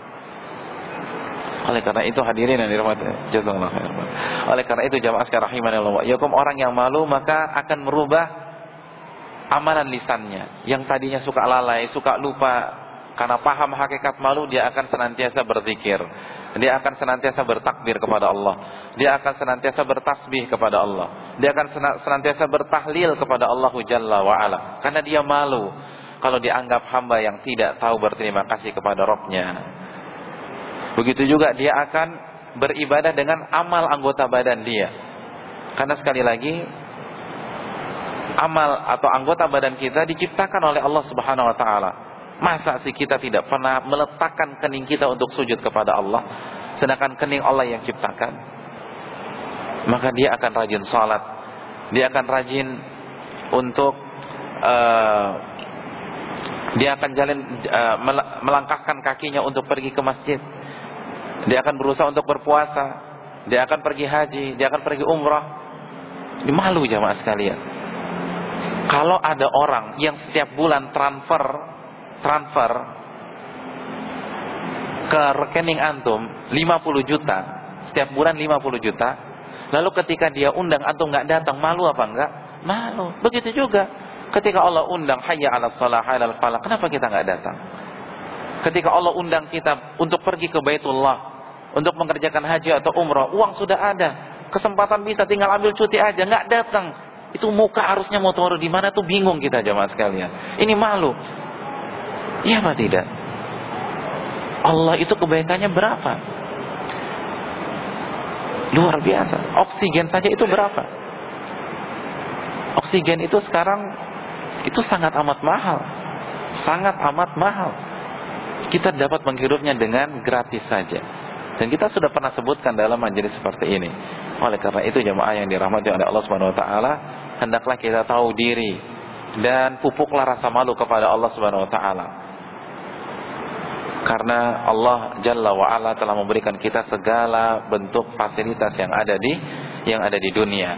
Oleh karena itu hadirin yang dirahmati jazakallahu khairan. Oleh karena itu jamaah sekalian rahimanallah wa iyyakum, orang yang malu maka akan merubah amalan lisannya. Yang tadinya suka lalai, suka lupa, karena paham hakikat malu, dia akan senantiasa berzikir. Dia akan senantiasa bertakbir kepada Allah. Dia akan senantiasa bertasbih kepada Allah. Dia akan senantiasa bertahlil kepada Allah Jalla wa Ala. Karena dia malu kalau dianggap hamba yang tidak tahu berterima kasih kepada Rabb-nya. Begitu juga dia akan beribadah dengan amal anggota badan dia. Karena sekali lagi, amal atau anggota badan kita diciptakan oleh Allah Subhanahu wa taala. Masa sih kita tidak pernah meletakkan kening kita untuk sujud kepada Allah, sedangkan kening Allah yang ciptakan? Maka dia akan rajin salat, dia akan rajin untuk uh, dia akan jalan uh, melangkahkan kakinya untuk pergi ke masjid. Dia akan berusaha untuk berpuasa, dia akan pergi haji, dia akan pergi umrah. Ini malu jamaah sekalian. Kalau ada orang yang setiap bulan transfer transfer ke rekening antum lima puluh juta, setiap bulan lima puluh juta, lalu ketika dia undang antum nggak datang, malu apa enggak? Malu. Begitu juga ketika Allah undang hayya 'alas shalah, hayya 'alal falah, kenapa kita nggak datang? Ketika Allah undang kita untuk pergi ke Baitullah, untuk mengerjakan haji atau umrah, uang sudah ada, kesempatan bisa, tinggal ambil cuti aja, nggak datang. Itu muka harusnya mau taruh di mana tuh bingung kita jamaah sekalian. Ini malu. Iya apa tidak? Allah itu kebaikannya berapa? Luar biasa. Oksigen saja itu berapa? Oksigen itu sekarang itu sangat amat mahal. Sangat amat mahal. Kita dapat menghirupnya dengan gratis saja. Dan kita sudah pernah sebutkan dalam majelis seperti ini. Oleh karena itu jemaah yang dirahmati oleh Allah Subhanahu wa taala, hendaklah kita tahu diri dan pupuklah rasa malu kepada Allah Subhanahu wa taala. Karena Allah Jalla wa Ala telah memberikan kita segala bentuk fasilitas yang ada di yang ada di dunia.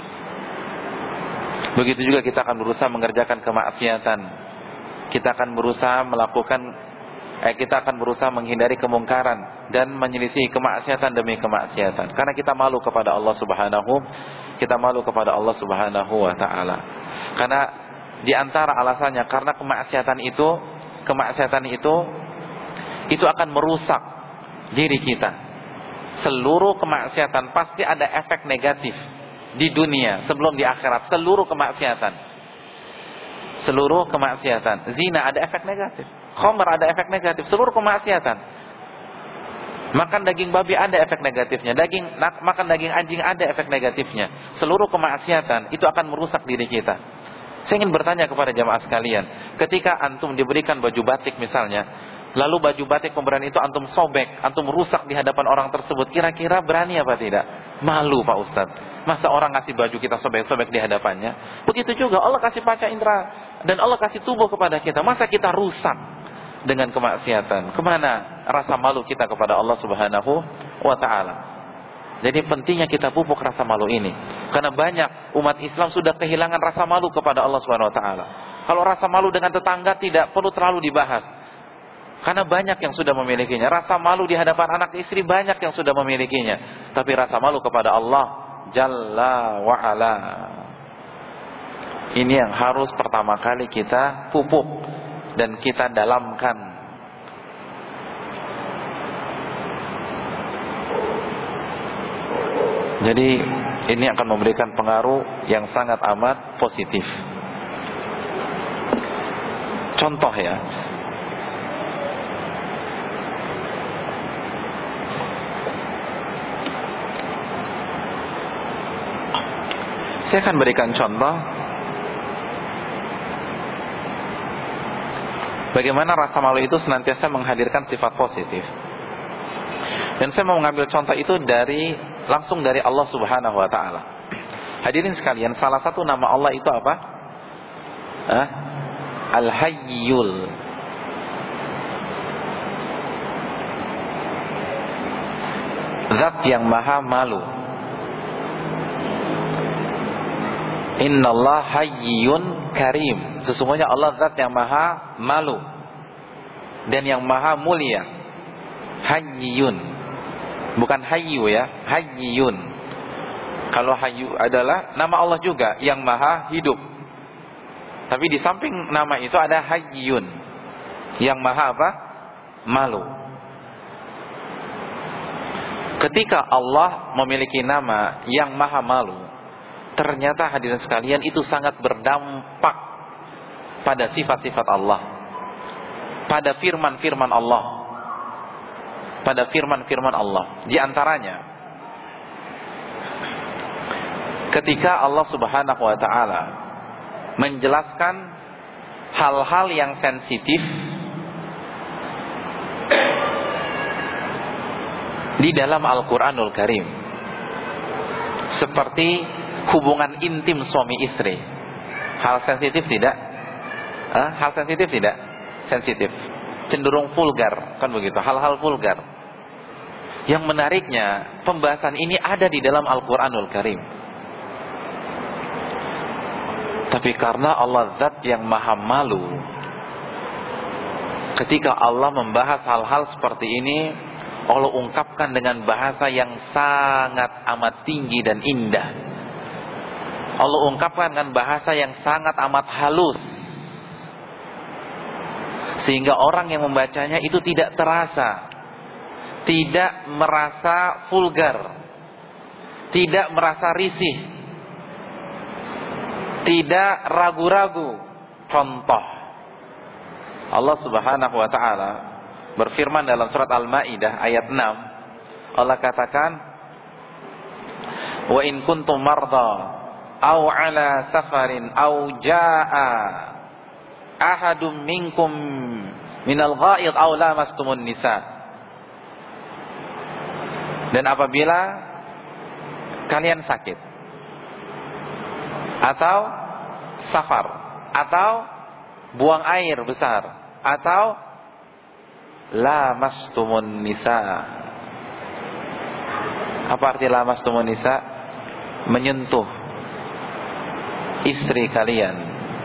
Begitu juga kita akan berusaha mengerjakan kemaksiatan. Kita akan berusaha melakukan eh, kita akan berusaha menghindari kemungkaran dan menyelisih kemaksiatan demi kemaksiatan. Karena kita malu kepada Allah Subhanahu kita malu kepada Allah Subhanahu wa taala. Karena di antara alasannya karena kemaksiatan itu kemaksiatan itu itu akan merusak diri kita. Seluruh kemaksiatan pasti ada efek negatif di dunia sebelum di akhirat. Seluruh kemaksiatan, seluruh kemaksiatan, zina ada efek negatif, khamr ada efek negatif, seluruh kemaksiatan. Makan daging babi ada efek negatifnya, daging makan daging anjing ada efek negatifnya. Seluruh kemaksiatan itu akan merusak diri kita. Saya ingin bertanya kepada jamaah sekalian, ketika antum diberikan baju batik misalnya, lalu baju batik pemberian itu antum sobek, antum rusak di hadapan orang tersebut, kira-kira berani apa tidak? Malu Pak Ustadz. Masa orang ngasih baju kita sobek-sobek di hadapannya? Begitu juga Allah kasih panca indera dan Allah kasih tubuh kepada kita, masa kita rusak dengan kemaksiatan? Kemana rasa malu kita kepada Allah Subhanahu wa ta'ala? Jadi pentingnya kita pupuk rasa malu ini, karena banyak umat Islam sudah kehilangan rasa malu kepada Allah Subhanahu wa ta'ala. Kalau rasa malu dengan tetangga tidak perlu terlalu dibahas, karena banyak yang sudah memilikinya. Rasa malu di hadapan anak istri banyak yang sudah memilikinya. Tapi rasa malu kepada Allah Jalla wa'ala, ini yang harus pertama kali kita pupuk dan kita dalamkan. Jadi ini akan memberikan pengaruh yang sangat amat positif. Contoh ya, saya akan berikan contoh bagaimana rasa malu itu senantiasa menghadirkan sifat positif. Dan saya mau mengambil contoh itu dari langsung dari Allah Subhanahu wa taala. Hadirin sekalian, salah satu nama Allah itu apa? Hah? Al-Hayyul. Zat yang maha malu. Innallaha hayyun karim. Sesungguhnya Allah zat yang maha malu dan yang maha mulia. Hayyun. Bukan hayyu ya, hayyun. Kalau hayyu adalah nama Allah juga yang maha hidup. Tapi di samping nama itu ada hayyun, yang maha apa? Malu. Ketika Allah memiliki nama yang maha malu, ternyata hadirin sekalian itu sangat berdampak pada sifat-sifat Allah, pada firman-firman Allah, pada firman-firman Allah. Di antaranya, ketika Allah Subhanahu wa taala menjelaskan hal-hal yang sensitif di dalam Al-Qur'anul Karim, seperti hubungan intim suami istri. Hal sensitif tidak? Hah? Hal sensitif tidak? Sensitif. Cenderung vulgar, kan begitu? Hal-hal vulgar. Yang menariknya, pembahasan ini ada di dalam Al-Qur'anul Karim. Tapi karena Allah zat yang maha malu, ketika Allah membahas hal-hal seperti ini, Allah ungkapkan dengan bahasa yang sangat amat tinggi dan indah. Allah ungkapkan dengan bahasa yang sangat amat halus, sehingga orang yang membacanya itu tidak terasa, tidak merasa vulgar, tidak merasa risih, tidak ragu-ragu. Contoh, Allah Subhanahu wa taala berfirman dalam surat Al-Maidah ayat enam. Allah katakan, "Wa in kuntum marda aw ala safarin aw jaa ahadum minkum minal ghaid aw lamastumun nisa." Dan apabila kalian sakit atau safar atau buang air besar atau lamastumun nisa. Apa arti lamastumun nisa? Menyentuh istri kalian.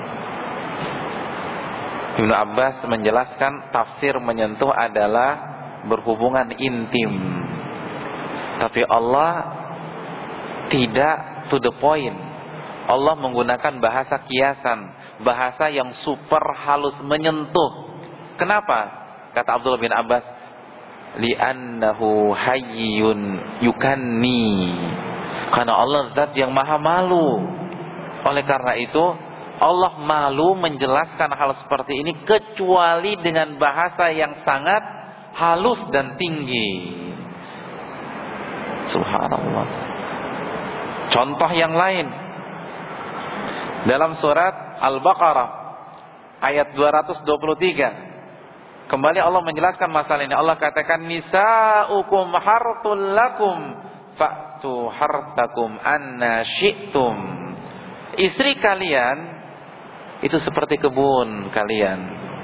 Ibnu Abbas menjelaskan tafsir menyentuh adalah berhubungan intim. Tapi Allah tidak to the point. Allah menggunakan bahasa kiasan, bahasa yang super halus, menyentuh. Kenapa? Kata Abdullah bin Abbas, li'annahu hayyun yukanni. Karena Allah zat yang maha malu. Oleh karena itu Allah malu menjelaskan hal seperti ini kecuali dengan bahasa yang sangat halus dan tinggi. Subhanallah. Contoh yang lain dalam surat Al-Baqarah ayat dua ratus dua puluh tiga. Kembali Allah menjelaskan masalah ini. Allah katakan, nisa'ukum harthul lakum fa'tu harthakum anna syi'tum. Istri kalian itu seperti kebun kalian.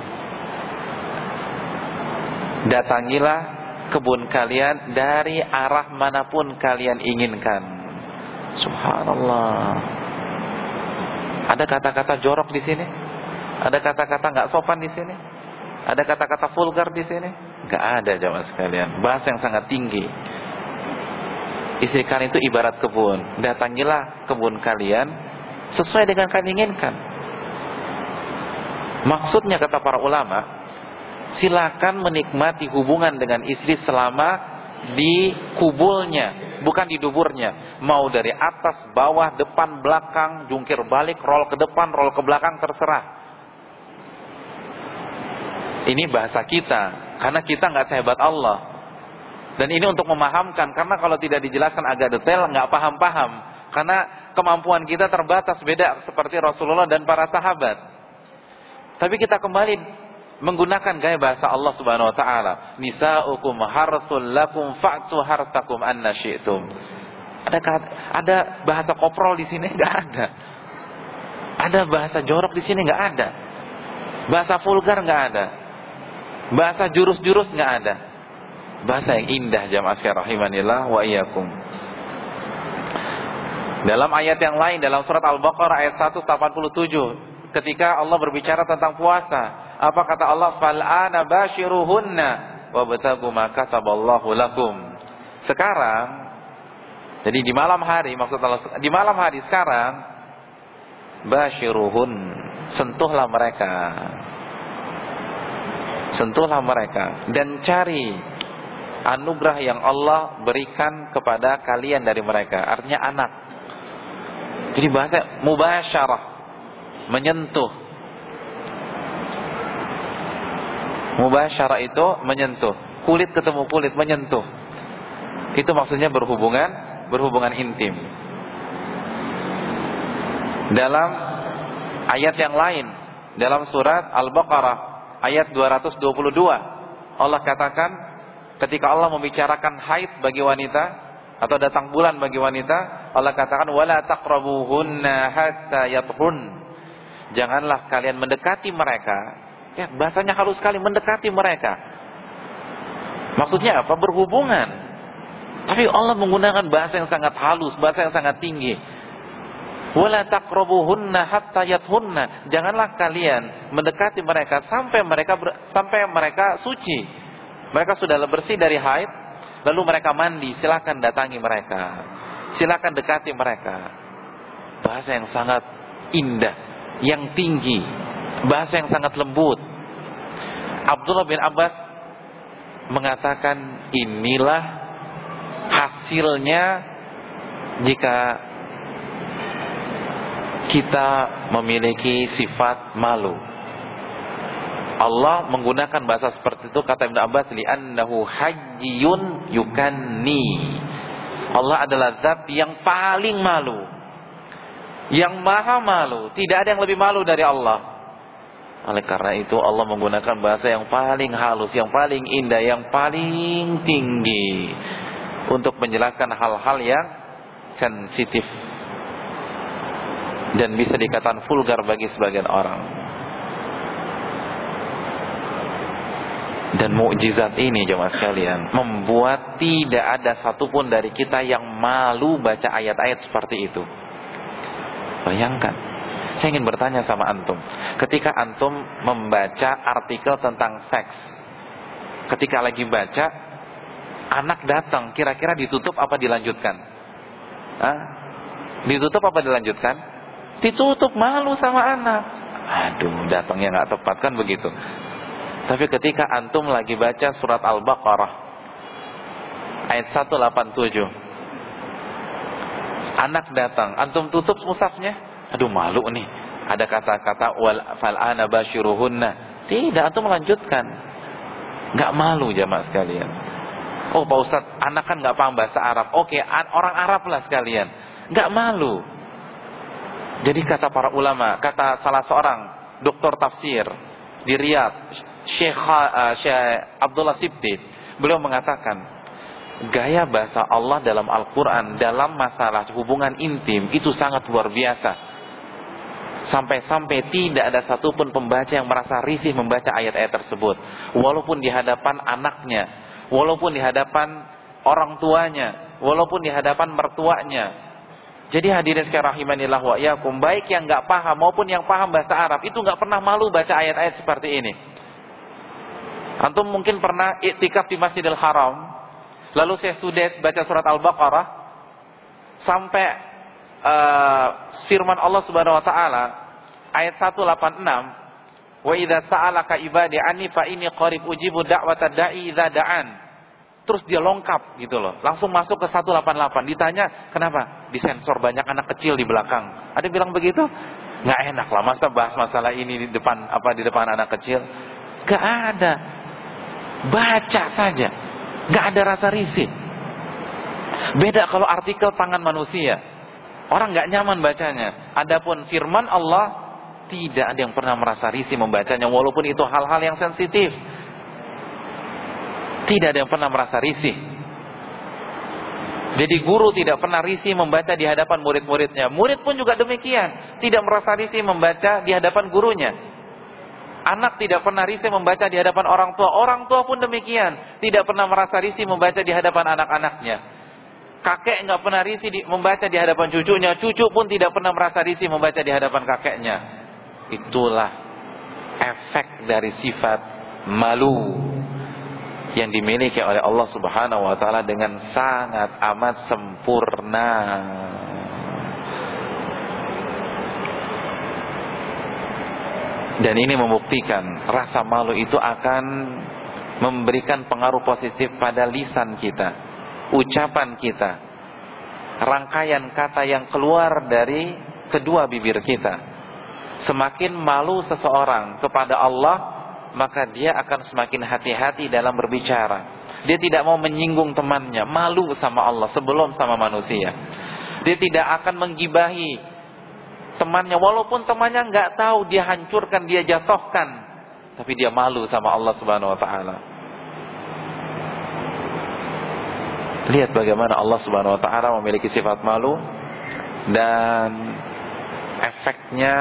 Datangilah kebun kalian dari arah manapun kalian inginkan. Subhanallah. Ada kata-kata jorok di sini? Ada kata-kata nggak sopan di sini? Ada kata-kata vulgar di sini? Nggak ada, jamaah sekalian. Bahasa yang sangat tinggi. Istri kalian itu ibarat kebun. Datangilah kebun kalian sesuai dengan kalian inginkan. Maksudnya kata para ulama, silakan menikmati hubungan dengan istri selama di kubulnya, bukan di duburnya. Mau dari atas, bawah, depan, belakang, jungkir balik, roll ke depan, roll ke belakang, terserah. Ini bahasa kita, karena kita nggak sehebat Allah. Dan ini untuk memahamkan, karena kalau tidak dijelaskan agak detail, nggak paham-paham. Karena kemampuan kita terbatas, beda seperti Rasulullah dan para sahabat. Tapi kita kembali menggunakan gaya bahasa Allah Subhanahu wa taala. Nisa'ukum harthul lakum fa'tu hartakum anna syi'tum. Ada ada bahasa koprol di sini? Enggak ada. Ada bahasa jorok di sini? Enggak ada. Bahasa vulgar enggak ada. Bahasa jurus-jurus enggak ada. Bahasa yang indah, jamaah sekalian rahimanillah wa iyyakum. Dalam ayat yang lain dalam surat Al-Baqarah ayat seratus delapan puluh tujuh, ketika Allah berbicara tentang puasa, apa kata Allah? Fal'ana bashiruhunna wabtagu ma kataballahu lakum. Sekarang, jadi di malam hari, maksud Allah, di malam hari sekarang, bashiruhun, sentuhlah mereka. Sentuhlah mereka dan cari anugerah yang Allah berikan kepada kalian dari mereka. Artinya anak. Jadi bahasa mubasyarah, menyentuh. Mubasyarah itu menyentuh, kulit ketemu kulit, menyentuh. Itu maksudnya berhubungan, berhubungan intim. Dalam ayat yang lain, dalam surat Al-Baqarah ayat dua ratus dua puluh dua, Allah katakan ketika Allah membicarakan haid bagi wanita atau datang bulan bagi wanita, Allah katakan wala taqrabuhunna hatta yathun. Janganlah kalian mendekati mereka. Ya, bahasanya halus sekali, mendekati mereka. Maksudnya apa? Berhubungan. Tapi Allah menggunakan bahasa yang sangat halus, bahasa yang sangat tinggi. Wala taqrabuhunna hatta yathunna. Janganlah kalian mendekati mereka sampai mereka ber, sampai mereka suci. Mereka sudah bersih dari haid, lalu mereka mandi, silakan datangi mereka. Silakan dekati mereka. Bahasa yang sangat indah, yang tinggi, bahasa yang sangat lembut. Abdullah bin Abbas mengatakan inilah hasilnya jika kita memiliki sifat malu. Allah menggunakan bahasa seperti itu, kata Ibnu Abbas, li'annahu hayyun yukanni. Allah adalah zat yang paling malu, yang maha malu. Tidak ada yang lebih malu dari Allah. Oleh karena itu Allah menggunakan bahasa yang paling halus, yang paling indah, yang paling tinggi untuk menjelaskan hal-hal yang sensitif dan bisa dikatakan vulgar bagi sebagian orang. Dan mukjizat ini jemaah sekalian membuat tidak ada satupun dari kita yang malu baca ayat-ayat seperti itu. Bayangkan, saya ingin bertanya sama antum, ketika antum membaca artikel tentang seks, ketika lagi baca, anak datang, kira-kira ditutup apa dilanjutkan? Hah? Ditutup apa dilanjutkan? Ditutup, malu sama anak. Aduh, datangnya nggak tepat kan begitu. Tapi ketika antum lagi baca surat Al-Baqarah ayat seratus delapan puluh tujuh, anak datang, antum tutup mushafnya, aduh malu nih, ada kata-kata wal fal'ana basyiruhunna. Tidak, antum melanjutkan. Gak malu jamaah sekalian. Oh Pak Ustadz, anak kan gak paham bahasa Arab. Oke, orang Arab lah sekalian. Gak malu. Jadi kata para ulama, kata salah seorang doktor tafsir di Riyadh, Syekh, uh, Syekh Abdullah Sibti, beliau mengatakan gaya bahasa Allah dalam Al-Quran dalam masalah hubungan intim itu sangat luar biasa. Sampai-sampai tidak ada satupun pembaca yang merasa risih membaca ayat-ayat tersebut, walaupun di hadapan anaknya, walaupun di hadapan orang tuanya, walaupun di hadapan mertuanya. Jadi hadirin sekalian rahimanillah wa iyyakum, baik yang enggak paham maupun yang paham bahasa Arab itu enggak pernah malu baca ayat-ayat seperti ini. Antum mungkin pernah iktikaf di Masjidil Haram, lalu saya sudah baca surat Al-Baqarah sampai uh, firman Allah Subhanahu wa taala ayat seratus delapan puluh enam, wa idza sa'alaka ibadi anni fa inni qarib ujibu da'watad da'i idza da'an. Terus dia lengkap gitu loh, langsung masuk ke seratus delapan puluh delapan. Ditanya, kenapa? Disensor, banyak anak kecil di belakang. Ada yang bilang begitu? Nggak enak lah, masa bahas masalah ini di depan apa di depan anak kecil? Nggak ada. Baca saja, nggak ada rasa risih. Beda kalau artikel tangan manusia, orang nggak nyaman bacanya. Adapun firman Allah, tidak ada yang pernah merasa risih membacanya, walaupun itu hal-hal yang sensitif. Tidak ada yang pernah merasa risih. Jadi guru tidak pernah risih membaca di hadapan murid-muridnya. Murid pun juga demikian, tidak merasa risih membaca di hadapan gurunya. Anak tidak pernah risih membaca di hadapan orang tua. Orang tua pun demikian, tidak pernah merasa risih membaca di hadapan anak-anaknya. Kakek nggak pernah risih di, membaca di hadapan cucunya. Cucu pun tidak pernah merasa risih membaca di hadapan kakeknya. Itulah efek dari sifat malu yang dimiliki oleh Allah Subhanahu wa taala dengan sangat amat sempurna. Dan ini membuktikan rasa malu itu akan memberikan pengaruh positif pada lisan kita, ucapan kita, rangkaian kata yang keluar dari kedua bibir kita. Semakin malu seseorang kepada Allah, maka dia akan semakin hati-hati dalam berbicara. Dia tidak mau menyinggung temannya, malu sama Allah sebelum sama manusia. Dia tidak akan menggibahi temannya, walaupun temannya nggak tahu, dia hancurkan, dia jatuhkan, tapi dia malu sama Allah Subhanahu wa taala. Lihat bagaimana Allah Subhanahu wa taala memiliki sifat malu, dan efeknya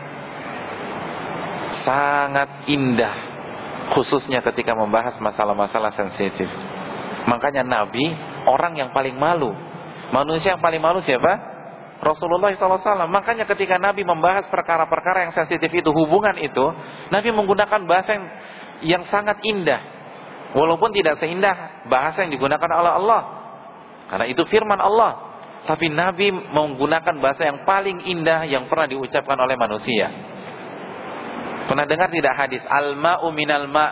sangat indah, khususnya ketika membahas masalah-masalah sensitif. Makanya Nabi orang yang paling malu. Manusia yang paling malu siapa? Rasulullah shallallahu alaihi wasallam. Makanya ketika Nabi membahas perkara-perkara yang sensitif itu, hubungan itu, Nabi menggunakan bahasa yang, yang sangat indah, walaupun tidak seindah bahasa yang digunakan oleh Allah, karena itu firman Allah. Tapi Nabi menggunakan bahasa yang paling indah yang pernah diucapkan oleh manusia. Pernah dengar tidak hadis al-ma'u minal ma'?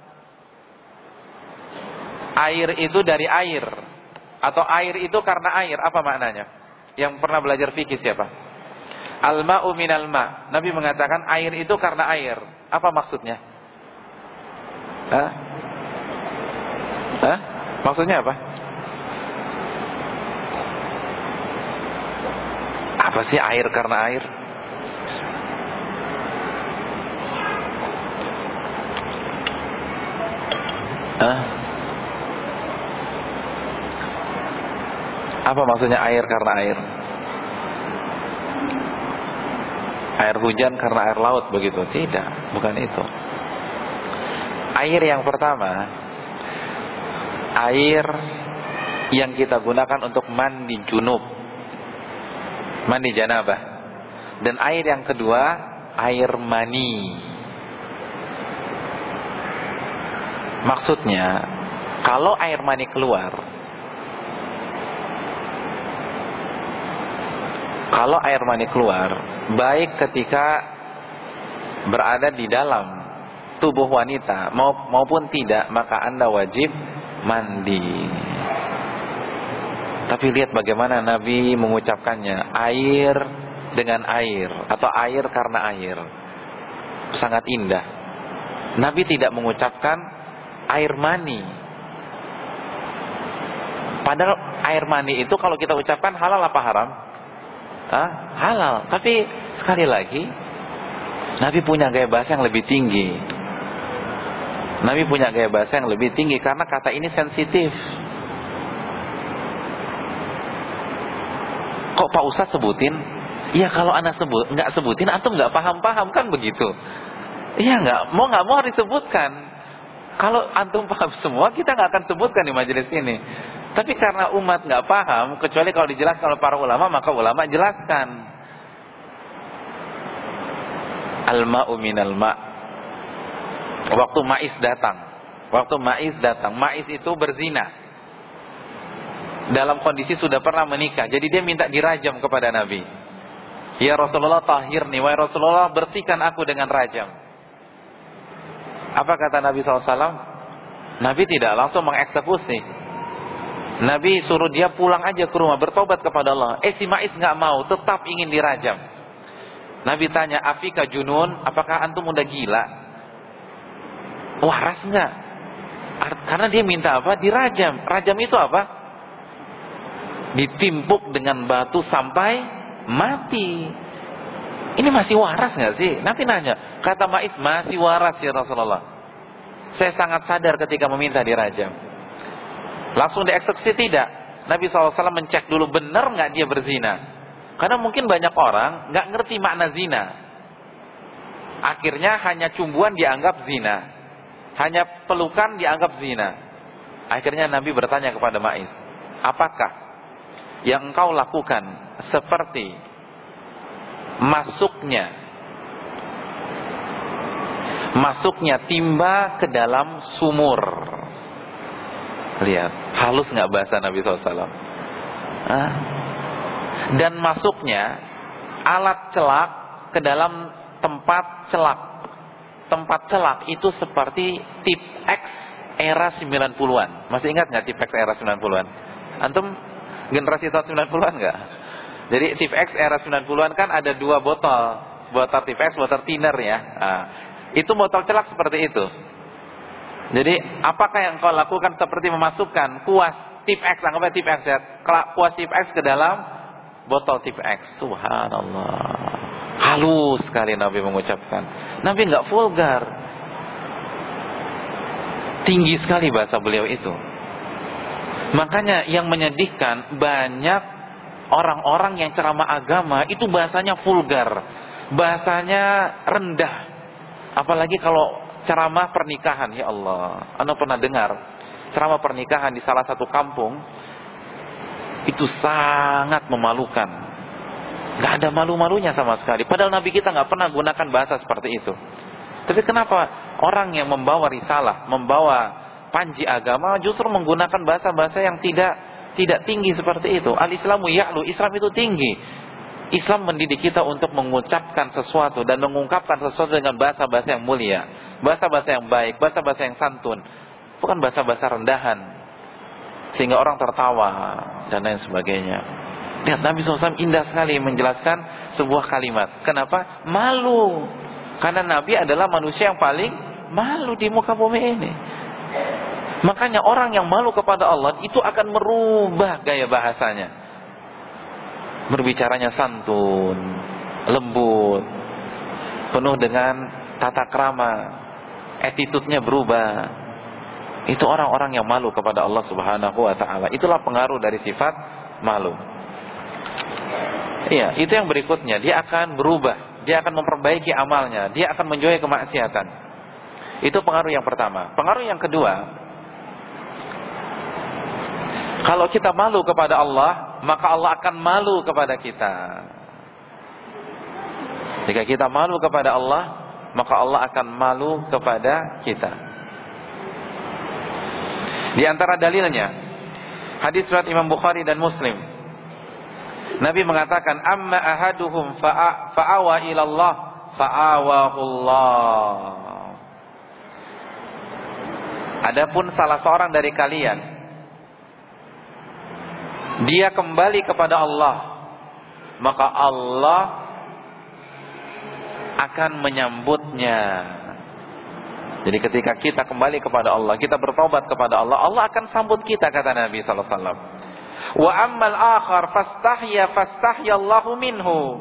Air itu dari air, atau air itu karena air. Apa maknanya? Yang pernah belajar fikih siapa? Al-ma'u minal ma'. Nabi mengatakan air itu karena air. Apa maksudnya? Hah? Hah? Maksudnya apa? Apa sih air karena air? Hah? Apa maksudnya air karena air? Air hujan karena air laut begitu? Tidak, bukan itu. Air yang pertama, air yang kita gunakan untuk mandi junub, mandi janabah. Dan air yang kedua, air mani. Maksudnya, kalau air mani keluar, kalau air mani keluar, baik ketika berada di dalam tubuh wanita maupun tidak, maka Anda wajib mandi. Tapi lihat bagaimana Nabi mengucapkannya, air dengan air atau air karena air. Sangat indah. Nabi tidak mengucapkan air mani. Padahal air mani itu kalau kita ucapkan halal apa haram? Hah? Halal. Tapi sekali lagi, Nabi punya gaya bahasa yang lebih tinggi. Nabi punya gaya bahasa yang lebih tinggi karena kata ini sensitif. Kok Pak Ustadz sebutin? Iya, kalau anak sebut, nggak sebutin, antum nggak paham-paham kan begitu? Iya, nggak mau nggak mau harus disebutkan. Kalau antum paham semua, kita nggak akan sebutkan di majelis ini. Tapi karena umat nggak paham, kecuali kalau dijelaskan oleh para ulama, maka ulama jelaskan. Al-ma'u minal ma'. Waktu Ma'is datang, waktu Ma'is datang, Ma'is itu berzina. Dalam kondisi sudah pernah menikah, jadi dia minta dirajam kepada Nabi. Ya Rasulullah, tahhirni, wahai Rasulullah, bersihkan aku dengan rajam. Apa kata Nabi shallallahu alaihi wasallam? Nabi tidak langsung mengeksekusi. Nabi suruh dia pulang aja ke rumah, bertobat kepada Allah. Eh si Ma'is nggak mau, tetap ingin dirajam. Nabi tanya, Afika junun, apakah antum udah gila? Waras nggak? Karena dia minta apa? Dirajam. Rajam itu apa? Ditimpuk dengan batu sampai mati. Ini masih waras nggak sih? Nabi nanya. Kata Ma'is, masih waras ya Rasulullah. Saya sangat sadar ketika meminta dirajam. Langsung dieksekusi tidak? Nabi shallallahu alaihi wasallam mencek dulu benar nggak dia berzina. Karena mungkin banyak orang nggak ngerti makna zina. Akhirnya hanya cumbuan dianggap zina, hanya pelukan dianggap zina. Akhirnya Nabi bertanya kepada Ma'is, apakah yang engkau lakukan seperti masuknya masuknya timba ke dalam sumur? Lihat, halus nggak bahasa Nabi shallallahu alaihi wasallam? Ah. Dan masuknya alat celak ke dalam tempat celak. Tempat celak itu seperti tip X era sembilan puluhan. Masih ingat nggak tip X era sembilan puluhan? Antum generasi tahun sembilan puluhan nggak? Jadi tip X era sembilan puluhan kan ada dua botol, botol tip X, botol thinner ya. Nah, itu botol celak seperti itu. Jadi apakah yang kau lakukan seperti memasukkan kuas tip X, anggapnya tip X ya, kuas tip X ke dalam botol tip X? Subhanallah, halus sekali Nabi mengucapkan. Nabi nggak vulgar, tinggi sekali bahasa beliau itu. Makanya yang menyedihkan, banyak orang-orang yang ceramah agama itu bahasanya vulgar, bahasanya rendah. Apalagi kalau ceramah pernikahan, ya Allah. Anda pernah dengar ceramah pernikahan di salah satu kampung? Itu sangat memalukan. Gak ada malu-malunya sama sekali. Padahal Nabi kita gak pernah gunakan bahasa seperti itu. Tapi kenapa orang yang membawa risalah, membawa panji agama justru menggunakan bahasa-bahasa yang tidak tidak tinggi seperti itu? Al-Islamu ya'lu, Islam itu tinggi. Islam mendidik kita untuk mengucapkan sesuatu dan mengungkapkan sesuatu dengan bahasa-bahasa yang mulia, bahasa-bahasa yang baik, bahasa-bahasa yang santun, bukan bahasa-bahasa rendahan sehingga orang tertawa dan lain sebagainya. Lihat, Nabi shallallahu alaihi wasallam indah sekali menjelaskan sebuah kalimat. Kenapa? Malu. Karena Nabi adalah manusia yang paling malu di muka bumi ini. Makanya orang yang malu kepada Allah itu akan merubah gaya bahasanya. Berbicaranya santun, lembut, penuh dengan tata krama, attitude-nya berubah. Itu orang-orang yang malu kepada Allah Subhanahu wa taala. Itulah pengaruh dari sifat malu. Iya, itu yang berikutnya, dia akan berubah, dia akan memperbaiki amalnya, dia akan menjauhi kemaksiatan. Itu pengaruh yang pertama. Pengaruh yang kedua, kalau kita malu kepada Allah, maka Allah akan malu kepada kita. Jika kita malu kepada Allah, maka Allah akan malu kepada kita. Di antara dalilnya, hadis riwayat Imam Bukhari dan Muslim, Nabi mengatakan, amma ahaduhum fa'awa ilallah fa'awahullah. Adapun salah seorang dari kalian, dia kembali kepada Allah, maka Allah akan menyambutnya. Jadi ketika kita kembali kepada Allah, kita bertobat kepada Allah, Allah akan sambut kita, kata Nabi sallallahu alaihi wasallam. Wa ammal akhar fastahya fastahyallahu minhu.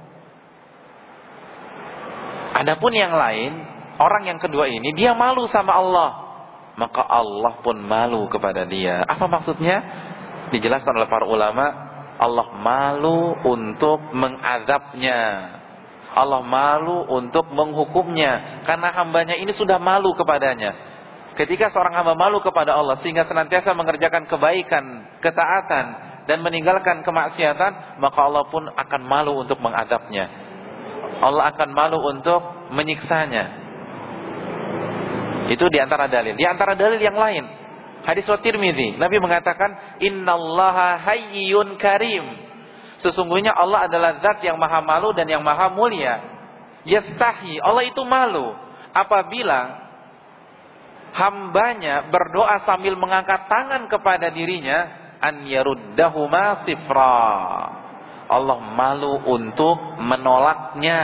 Adapun yang lain, orang yang kedua ini, dia malu sama Allah, maka Allah pun malu kepada dia. Apa maksudnya? Dijelaskan oleh para ulama, Allah malu untuk mengazabnya, Allah malu untuk menghukumnya, karena hambanya ini sudah malu kepadanya. Ketika seorang hamba malu kepada Allah sehingga senantiasa mengerjakan kebaikan, ketaatan, dan meninggalkan kemaksiatan, maka Allah pun akan malu untuk mengazabnya. Allah akan malu untuk menyiksanya. Itu di antara dalil. Di antara dalil yang lain, hadis riwayat Tirmidzi, Nabi mengatakan, innallaha hayyun karim. Sesungguhnya Allah adalah zat yang maha malu dan yang maha mulia. Yastahi, Allah itu malu apabila hambanya berdoa sambil mengangkat tangan kepada dirinya, an yaruddahuma sifra. Allah malu untuk menolaknya.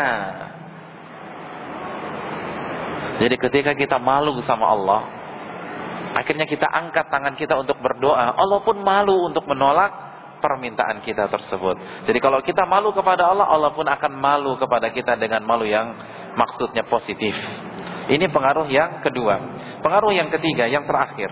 Jadi ketika kita malu sama Allah, akhirnya kita angkat tangan kita untuk berdoa, Allah pun malu untuk menolak permintaan kita tersebut. Jadi kalau kita malu kepada Allah, Allah pun akan malu kepada kita dengan malu yang maksudnya positif. Ini pengaruh yang kedua. Pengaruh yang ketiga, yang terakhir,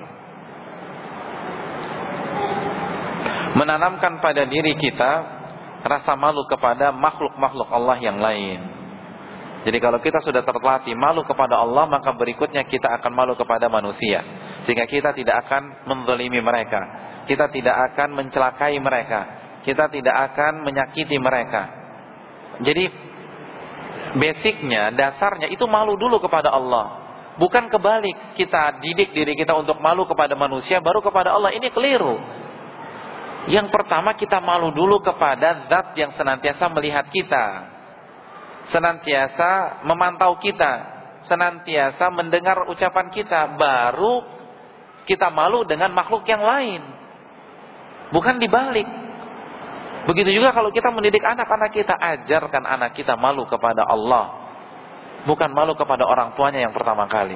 menanamkan pada diri kita rasa malu kepada makhluk-makhluk Allah yang lain. Jadi kalau kita sudah terlatih malu kepada Allah, maka berikutnya kita akan malu kepada manusia, sehingga kita tidak akan menzalimi mereka, kita tidak akan mencelakai mereka, kita tidak akan menyakiti mereka. Jadi basicnya, dasarnya itu malu dulu kepada Allah. Bukan kebalik, kita didik diri kita untuk malu kepada manusia, baru kepada Allah. Ini keliru. Yang pertama, kita malu dulu kepada zat yang senantiasa melihat kita, senantiasa memantau kita, senantiasa mendengar ucapan kita. Baru kita malu dengan makhluk yang lain. Bukan dibalik. Begitu juga kalau kita mendidik anak-anak kita, ajarkan anak kita malu kepada Allah, bukan malu kepada orang tuanya yang pertama kali.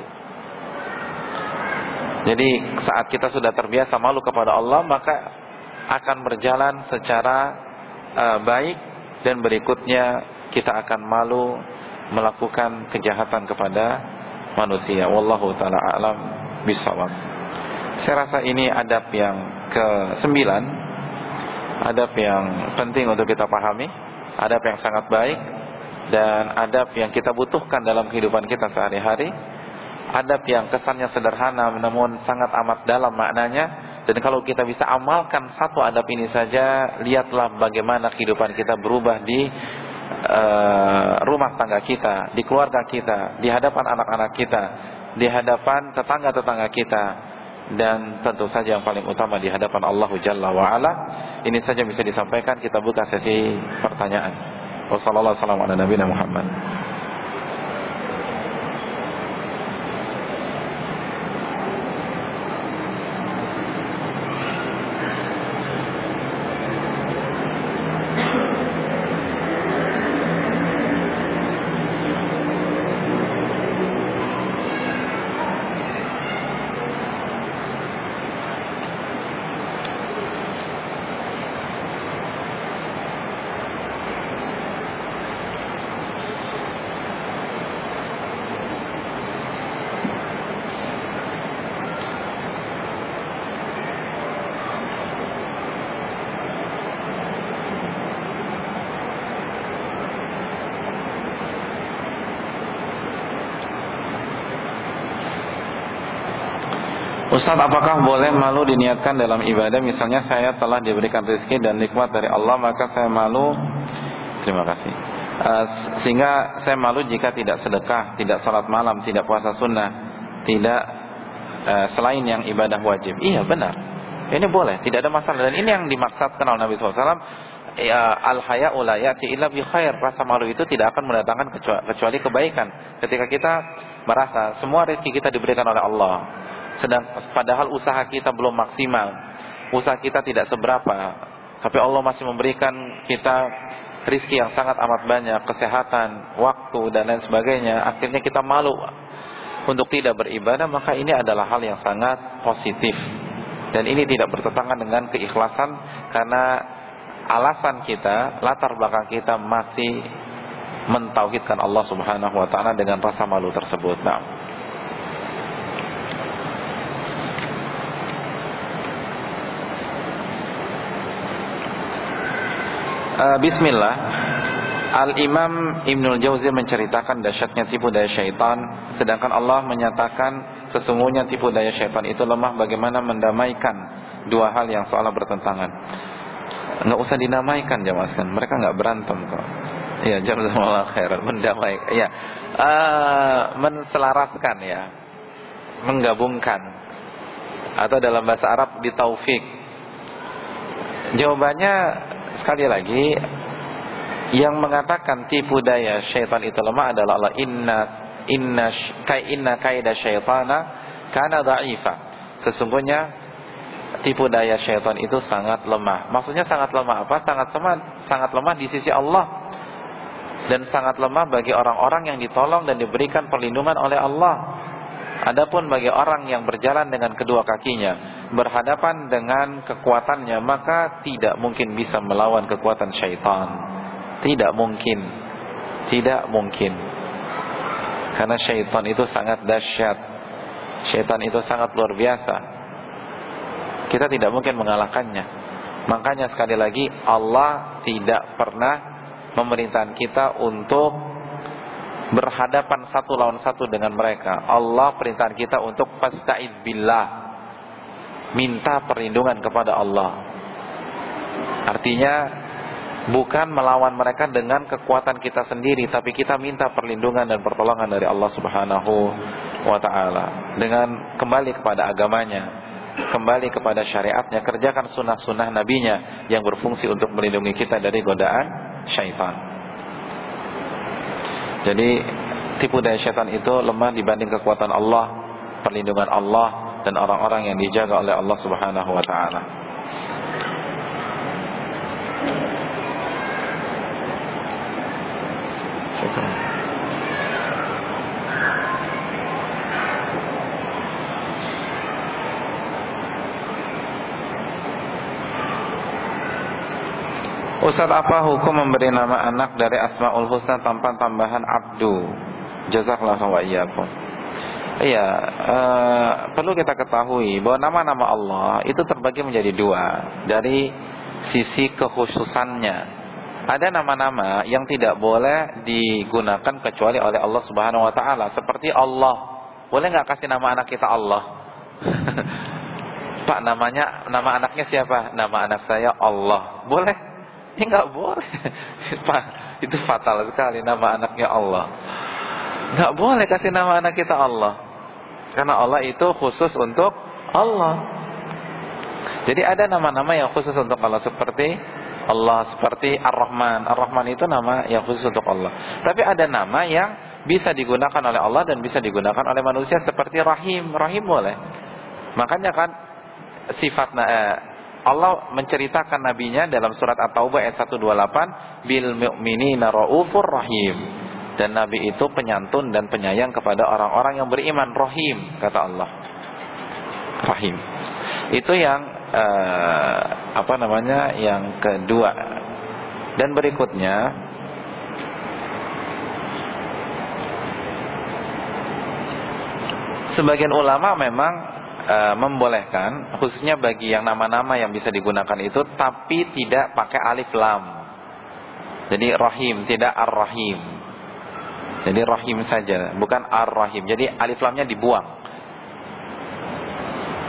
Jadi saat kita sudah terbiasa malu kepada Allah, maka akan berjalan secara uh, baik, dan berikutnya kita akan malu melakukan kejahatan kepada manusia. Wallahu ta'ala a'lam bishawab. Saya rasa ini adab yang kesembilan, adab yang penting untuk kita pahami, adab yang sangat baik, dan adab yang kita butuhkan dalam kehidupan kita sehari-hari. Adab yang kesannya sederhana namun sangat amat dalam maknanya. Dan kalau kita bisa amalkan satu adab ini saja, lihatlah bagaimana kehidupan kita berubah di uh, rumah tangga kita, di keluarga kita, di hadapan anak-anak kita, di hadapan tetangga-tetangga kita, dan tentu saja yang paling utama di hadapan Allah Jalla wa'ala. Ini saja bisa disampaikan. Kita buka sesi pertanyaan. Wassalamualaikum warahmatullahi wabarakatuh. Ustaz, apakah boleh malu diniatkan dalam ibadah? Misalnya saya telah diberikan rezeki dan nikmat dari Allah, maka saya malu. Terima kasih. Uh, sehingga saya malu jika tidak sedekah, tidak salat malam, tidak puasa sunnah, tidak uh, selain yang ibadah wajib. Iya benar, ini boleh, tidak ada masalah. Dan ini yang dimaksudkan oleh Nabi shallallahu alaihi wasallam, ya, al-haya'u la ya'ti illa bi khair. Rasa malu itu tidak akan mendatangkan kecuali kebaikan. Ketika kita merasa semua rezeki kita diberikan oleh Allah, sedang padahal usaha kita belum maksimal, usaha kita tidak seberapa, tapi Allah masih memberikan kita rezeki yang sangat amat banyak, kesehatan, waktu dan lain sebagainya, akhirnya kita malu untuk tidak beribadah, maka ini adalah hal yang sangat positif. Dan ini tidak bertentangan dengan keikhlasan, karena alasan kita, latar belakang kita masih mentauhidkan Allah Subhanahu wa taala dengan rasa malu tersebut. Nah, uh, bismillah. Al-Imam Ibnul Jauzi menceritakan dahsyatnya tipu daya syaitan, sedangkan Allah menyatakan sesungguhnya tipu daya syaitan itu lemah. Bagaimana mendamaikan dua hal yang seolah bertentangan? Enggak usah dinamaikan, jelaskan. Mereka enggak berantem kok. Iya, jazakallahu khairan. Mendamaikan, iya. Uh, menselaraskan ya. Menggabungkan. Atau dalam bahasa Arab ditaufik. Jawabannya sekali lagi, yang mengatakan tipu daya syaitan itu lemah adalah Allah. Inna inna kai inna kaida syaitana kana dha'ifa. Sesungguhnya tipu daya syaitan itu sangat lemah. Maksudnya sangat lemah apa? Sangat lemah, sangat lemah di sisi Allah, dan sangat lemah bagi orang-orang yang ditolong dan diberikan perlindungan oleh Allah. Adapun bagi orang yang berjalan dengan kedua kakinya, berhadapan dengan kekuatannya, maka tidak mungkin bisa melawan kekuatan syaitan. Tidak mungkin. Tidak mungkin. Karena syaitan itu sangat dahsyat. Syaitan itu sangat luar biasa. Kita tidak mungkin mengalahkannya. Makanya sekali lagi, Allah tidak pernah memerintahkan kita untuk berhadapan satu lawan satu dengan mereka. Allah perintahkan kita untuk fasta'id billah, minta perlindungan kepada Allah. Artinya bukan melawan mereka dengan kekuatan kita sendiri, tapi kita minta perlindungan dan pertolongan dari Allah Subhanahu wa ta'ala, dengan kembali kepada agamanya, kembali kepada syariatnya, kerjakan sunnah-sunnah nabinya yang berfungsi untuk melindungi kita dari godaan syaitan. Jadi tipu daya syaitan itu lemah dibanding kekuatan Allah, perlindungan Allah, dan orang-orang yang dijaga oleh Allah Subhanahu wa ta'ala. Ustaz, apa hukum memberi nama anak dari Asmaul Husna tanpa tambahan abdu? Jazakallahu wa iyyakum. Iya, uh, perlu kita ketahui bahwa nama-nama Allah itu terbagi menjadi dua dari sisi kekhususannya. Ada nama-nama yang tidak boleh digunakan kecuali oleh Allah Subhanahu wa ta'ala. Seperti Allah. Boleh gak kasih nama anak kita Allah? Pak, namanya, nama anaknya siapa? Nama anak saya Allah. Boleh? Ini gak boleh. Pak, itu fatal sekali, nama anaknya Allah. Gak boleh kasih nama anak kita Allah. Karena Allah itu khusus untuk Allah. Jadi ada nama-nama yang khusus untuk Allah, seperti Allah, seperti Ar-Rahman. Ar-Rahman itu nama yang khusus untuk Allah. Tapi ada nama yang bisa digunakan oleh Allah dan bisa digunakan oleh manusia, seperti Rahim. Rahim boleh. Makanya kan sifat eh, Allah menceritakan nabinya dalam surat At-Taubah ayat seratus dua puluh delapan, bil mu'minina raufur rahim. Dan nabi itu penyantun dan penyayang kepada orang-orang yang beriman. Rahim, kata Allah. Rahim. Itu yang Uh, apa namanya yang kedua. Dan berikutnya, sebagian ulama memang uh, membolehkan, khususnya bagi yang nama-nama yang bisa digunakan itu, tapi tidak pakai alif lam. Jadi Rahim, tidak Ar-Rahim. Jadi Rahim saja, bukan Ar-Rahim. Jadi alif lamnya dibuang.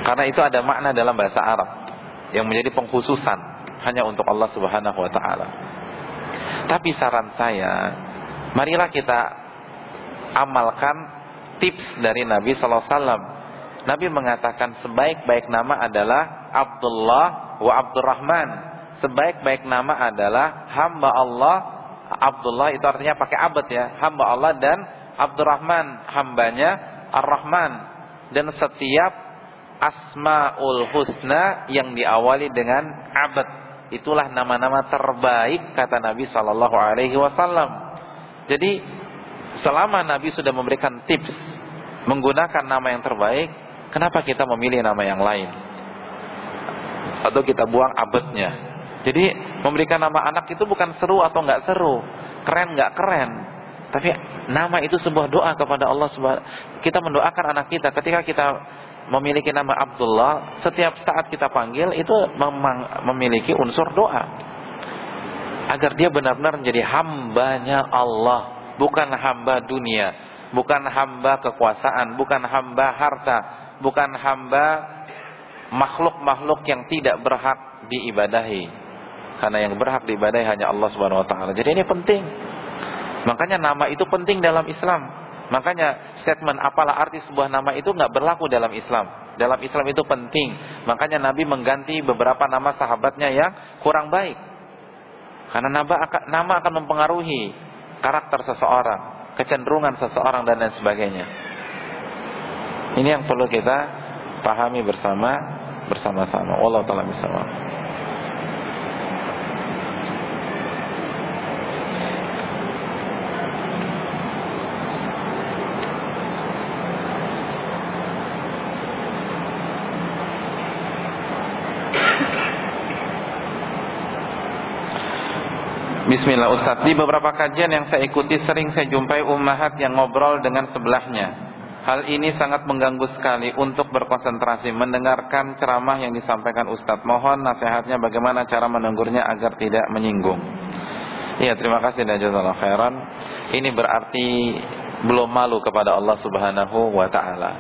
Karena itu ada makna dalam bahasa Arab yang menjadi pengkhususan hanya untuk Allah Subhanahu wa taala. Tapi saran saya, marilah kita amalkan tips dari Nabi sallallahu alaihi wasallam. Nabi mengatakan sebaik-baik nama adalah Abdullah wa Abdurrahman. Sebaik-baik nama adalah hamba Allah. Abdullah itu artinya pakai abad ya, hamba Allah, dan Abdurrahman hambanya Ar-Rahman. Dan setiap Asmaul Husna yang diawali dengan abad, itulah nama-nama terbaik kata Nabi sallallahu alaihi wasallam. Jadi selama Nabi sudah memberikan tips menggunakan nama yang terbaik, kenapa kita memilih nama yang lain? Atau kita buang abadnya. Jadi memberikan nama anak itu bukan seru atau enggak seru, keren enggak keren, tapi nama itu sebuah doa kepada Allah Subhanahu. Kita mendoakan anak kita ketika kita memiliki nama Abdullah, setiap saat kita panggil itu memang memiliki unsur doa agar dia benar-benar menjadi hambanya Allah, bukan hamba dunia, bukan hamba kekuasaan, bukan hamba harta, bukan hamba makhluk-makhluk yang tidak berhak diibadahi. Karena yang berhak diibadahi hanya Allah Subhanahu wa taala. Jadi ini penting. Makanya nama itu penting dalam Islam. Makanya statement apalah arti sebuah nama itu nggak berlaku dalam Islam. Dalam Islam itu penting. Makanya Nabi mengganti beberapa nama sahabatnya yang kurang baik. Karena nama akan, nama akan mempengaruhi karakter seseorang, kecenderungan seseorang dan lain sebagainya. Ini yang perlu kita pahami bersama bersama-sama. Wallahu ta'ala bishawab. Bismillah Ustaz, di beberapa kajian yang saya ikuti sering saya jumpai ummahat yang ngobrol dengan sebelahnya. Hal ini sangat mengganggu sekali untuk berkonsentrasi mendengarkan ceramah yang disampaikan Ustaz. Mohon nasihatnya bagaimana cara menegurnya agar tidak menyinggung. Iya, terima kasih dan jazakallahu khairan. Ini berarti belum malu kepada Allah Subhanahu wa taala.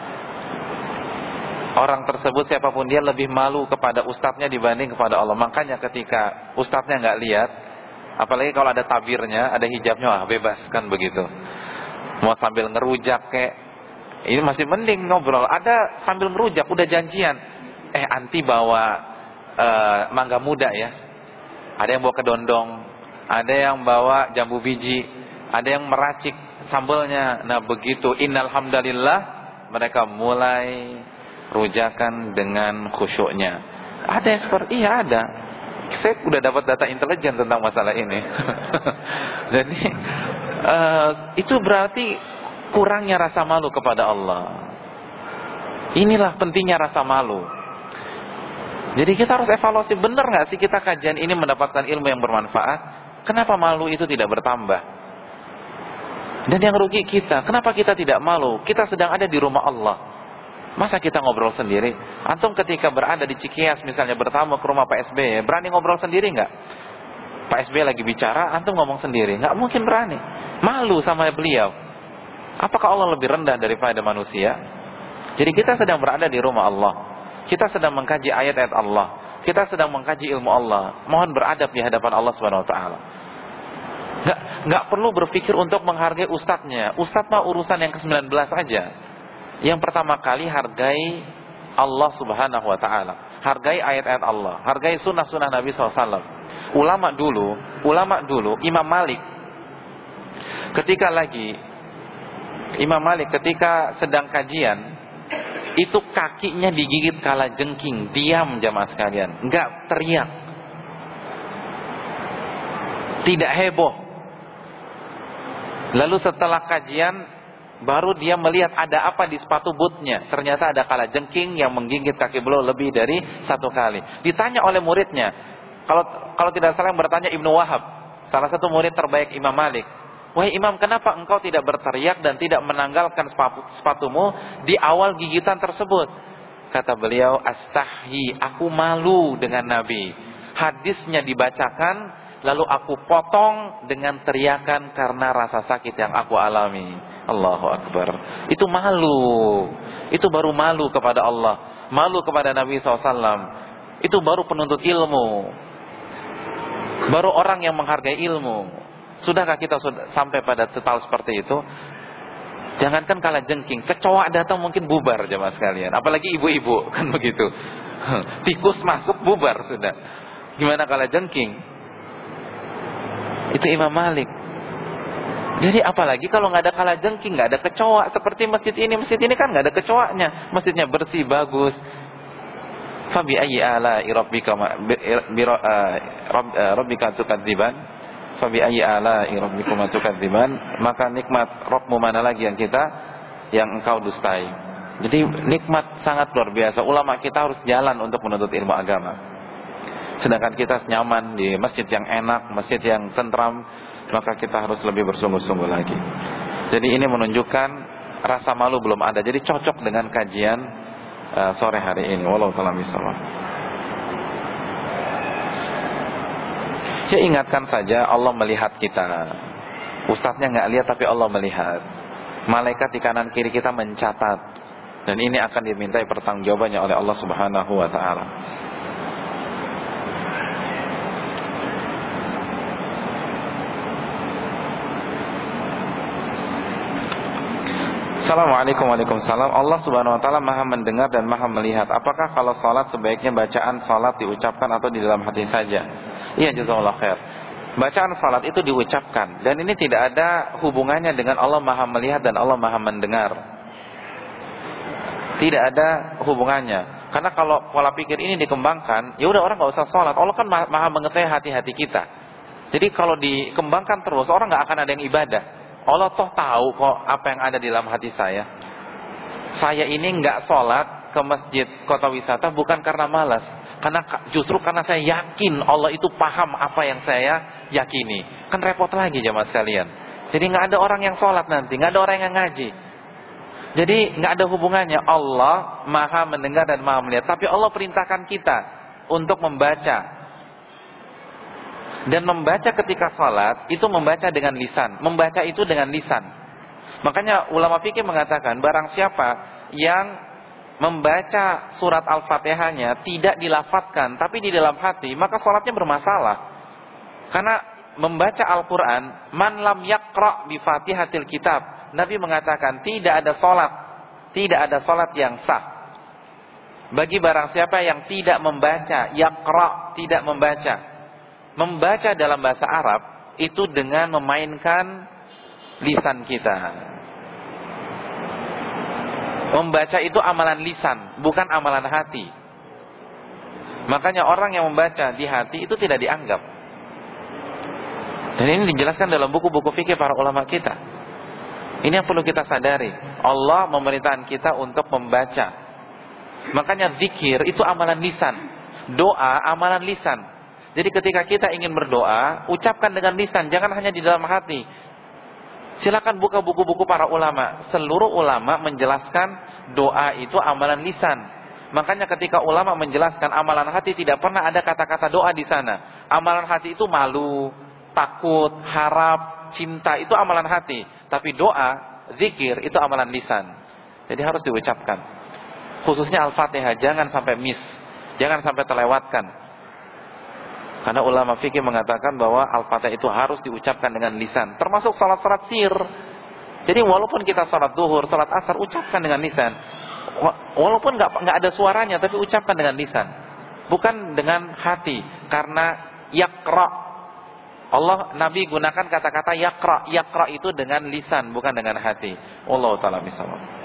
Orang tersebut siapapun dia lebih malu kepada ustadznya dibanding kepada Allah. Makanya ketika ustadznya nggak lihat, apalagi kalau ada tabirnya, ada hijabnya, wah bebas kan begitu. Mau sambil ngerujak kek, ini masih mending ngobrol. Ada sambil ngerujak, udah janjian. Eh anti bawa uh, mangga muda ya. Ada yang bawa kedondong, ada yang bawa jambu biji, ada yang meracik sambelnya. Nah begitu, innal hamdalillah, mereka mulai rujakan dengan khusyuknya. Ada yang seperti, iya ada. Saya udah dapat data intelijen tentang masalah ini. Jadi uh, itu berarti kurangnya rasa malu kepada Allah. Inilah pentingnya rasa malu. Jadi kita harus evaluasi, benar nggak sih kita kajian ini mendapatkan ilmu yang bermanfaat? Kenapa malu itu tidak bertambah? Dan yang rugi kita, kenapa kita tidak malu? Kita sedang ada di rumah Allah. Masa kita ngobrol sendiri? Antum ketika berada di Cikias misalnya bertamu ke rumah Pak S B Y, berani ngobrol sendiri nggak? Pak S B Y lagi bicara, antum ngomong sendiri, nggak mungkin berani. Malu sama beliau. Apakah Allah lebih rendah daripada manusia? Jadi kita sedang berada di rumah Allah. Kita sedang mengkaji ayat-ayat Allah. Kita sedang mengkaji ilmu Allah. Mohon beradab di hadapan Allah Subhanahu Wa Taala. Nggak nggak perlu berpikir untuk menghargai ustadznya. Ustadz mah urusan yang ke sembilan belas aja. Yang pertama kali hargai Allah Subhanahu wa taala, hargai ayat-ayat Allah, hargai sunnah-sunnah Nabi shallallahu alaihi wasallam. Ulama dulu, ulama dulu, Imam Malik ketika lagi Imam Malik ketika sedang kajian, itu kakinya digigit kala jengking, diam jamaah sekalian, enggak teriak, tidak heboh. Lalu setelah kajian baru dia melihat ada apa di sepatu bootnya. Ternyata ada kala jengking yang menggigit kaki beliau lebih dari satu kali. Ditanya oleh muridnya, kalau kalau tidak salah yang bertanya Ibnu Wahab, salah satu murid terbaik Imam Malik. Wahai Imam, kenapa engkau tidak berteriak dan tidak menanggalkan sepatumu di awal gigitan tersebut? Kata beliau, astahyi, aku malu dengan Nabi. Hadisnya dibacakan, lalu aku potong dengan teriakan karena rasa sakit yang aku alami. Allahu Akbar. Itu malu. Itu baru malu kepada Allah. malu kepada Nabi shallallahu alaihi wasallam, itu baru penuntut ilmu, baru orang yang menghargai ilmu. Sudahkah kita sudah sampai pada tahap seperti itu? Jangankan kala jengking, kecoa datang mungkin bubar jemaah sekalian, apalagi ibu-ibu, kan begitu. Tikus masuk bubar sudah. Gimana kala jengking? Itu Imam Malik. Jadi apalagi kalau nggak ada kala jengking, nggak ada kecoa seperti masjid ini. Masjid ini kan nggak ada kecoanya, masjidnya bersih bagus. Fabi ayyi ala'i rabbika rabbika tukadziban? Fabi ayyi ala'i rabbikum tukadziban? Maka nikmat Rabbmu mana lagi yang kita yang engkau dustai. Jadi nikmat sangat luar biasa. Ulama kita harus jalan untuk menuntut ilmu agama. Sedangkan kita nyaman di masjid yang enak, masjid yang tentram, maka kita harus lebih bersungguh-sungguh lagi. Jadi ini menunjukkan rasa malu belum ada. Jadi cocok dengan kajian uh, sore hari ini. Wallahu ta'ala bishawab. Saya ingatkan saja, Allah melihat kita. Ustadznya nggak lihat tapi Allah melihat. Malaikat di kanan kiri kita mencatat. Dan ini akan dimintai pertanggungjawabannya oleh Allah Subhanahu wa taala. Assalamualaikum Waalaikumsalam. Allah Subhanahu wa taala Maha mendengar dan Maha melihat. Apakah kalau salat sebaiknya bacaan salat diucapkan atau di dalam hati saja? Iya, jazakallahu khair. Bacaan salat itu diucapkan, dan ini tidak ada hubungannya dengan Allah Maha melihat dan Allah Maha mendengar. Tidak ada hubungannya. Karena kalau pola pikir ini dikembangkan, ya udah orang nggak usah salat. Allah kan Maha mengetahui hati-hati kita. Jadi kalau dikembangkan terus, orang nggak akan ada yang ibadah. Allah toh tahu kok apa yang ada di dalam hati saya. Saya ini nggak sholat ke masjid kota wisata bukan karena malas, karena justru karena saya yakin Allah itu paham apa yang saya yakini. Kan repot lagi jemaah sekalian. Jadi nggak ada orang yang sholat nanti, nggak ada orang yang ngaji. Jadi nggak ada hubungannya. Allah Maha mendengar dan Maha melihat. Tapi Allah perintahkan kita untuk membaca. Dan membaca ketika salat itu membaca dengan lisan. Membaca itu dengan lisan. Makanya ulama fikih mengatakan barang siapa yang membaca surat Al-Fatihahnya tidak dilafadzkan tapi di dalam hati, maka salatnya bermasalah. Karena membaca Al-Qur'an, man lam yaqra bi Fatihatil kitab, Nabi mengatakan tidak ada salat, tidak ada salat yang sah bagi barang siapa yang tidak membaca, yaqra, tidak membaca. Membaca dalam bahasa Arab itu dengan memainkan lisan kita. Membaca itu amalan lisan, bukan amalan hati. Makanya orang yang membaca di hati itu tidak dianggap. Dan ini dijelaskan dalam buku-buku fikih para ulama kita. Ini yang perlu kita sadari. Allah memerintahkan kita untuk membaca. Makanya zikir itu amalan lisan, doa amalan lisan. Jadi ketika kita ingin berdoa, ucapkan dengan lisan, jangan hanya di dalam hati. Silakan buka buku-buku para ulama. Seluruh ulama menjelaskan doa itu amalan lisan. Makanya ketika ulama menjelaskan amalan hati, tidak pernah ada kata-kata doa di sana. Amalan hati itu malu, takut, harap, cinta, itu amalan hati. Tapi doa, zikir, itu amalan lisan. Jadi harus diucapkan. Khususnya Al-Fatihah, jangan sampai miss, jangan sampai terlewatkan. Karena ulama fikih mengatakan bahwa Al-Fatihah itu harus diucapkan dengan lisan, termasuk salat-salat sir. Jadi walaupun kita salat duhur, salat asar, ucapkan dengan lisan. Walaupun nggak nggak ada suaranya, tapi ucapkan dengan lisan, bukan dengan hati. Karena yaqra, Allah Nabi gunakan kata-kata yaqra, yaqra itu dengan lisan, bukan dengan hati. Wallahu ta'ala bishawab.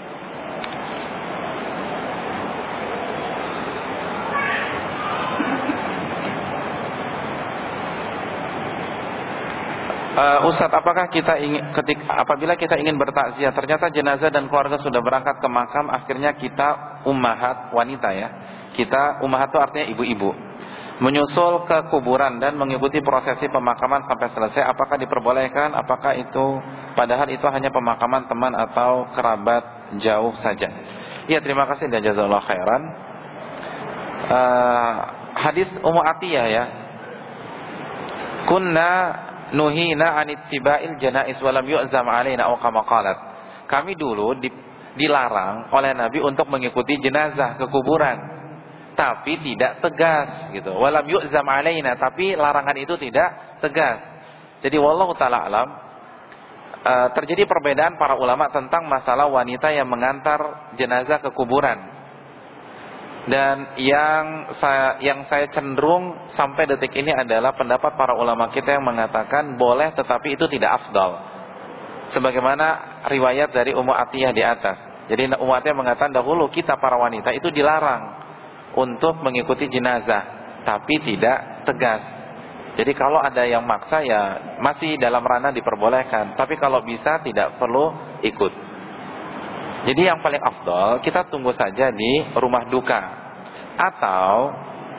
Uh, Ustadz, apakah kita ingin ketika apabila kita ingin bertakziah ternyata jenazah dan keluarga sudah berangkat ke makam, akhirnya kita ummahat wanita ya, kita ummahat itu artinya ibu-ibu, menyusul ke kuburan dan mengikuti prosesi pemakaman sampai selesai, apakah diperbolehkan? Apakah itu padahal itu hanya pemakaman teman atau kerabat jauh saja? Iya, terima kasih dan jazakallahu khairan. Uh, hadis Ummu Atiyah ya, kunna nuhina anit tiba'il janais walam yu'zam alaina aw kama qalat. Kami dulu di, dilarang oleh Nabi untuk mengikuti jenazah ke kuburan, tapi tidak tegas gitu. Walam yu'zam alaina, tapi larangan itu tidak tegas. Jadi wallahu taala alam, e, terjadi perbedaan para ulama tentang masalah wanita yang mengantar jenazah ke kuburan. Dan yang saya yang saya cenderung sampai detik ini adalah pendapat para ulama kita yang mengatakan boleh, tetapi itu tidak afdal. Sebagaimana riwayat dari Ummu Atiyah di atas. Jadi Ummu Atiyah mengatakan dahulu kita para wanita itu dilarang untuk mengikuti jenazah, tapi tidak tegas. Jadi kalau ada yang maksa ya masih dalam ranah diperbolehkan, tapi kalau bisa tidak perlu ikut. Jadi yang paling afdal kita tunggu saja di rumah duka, atau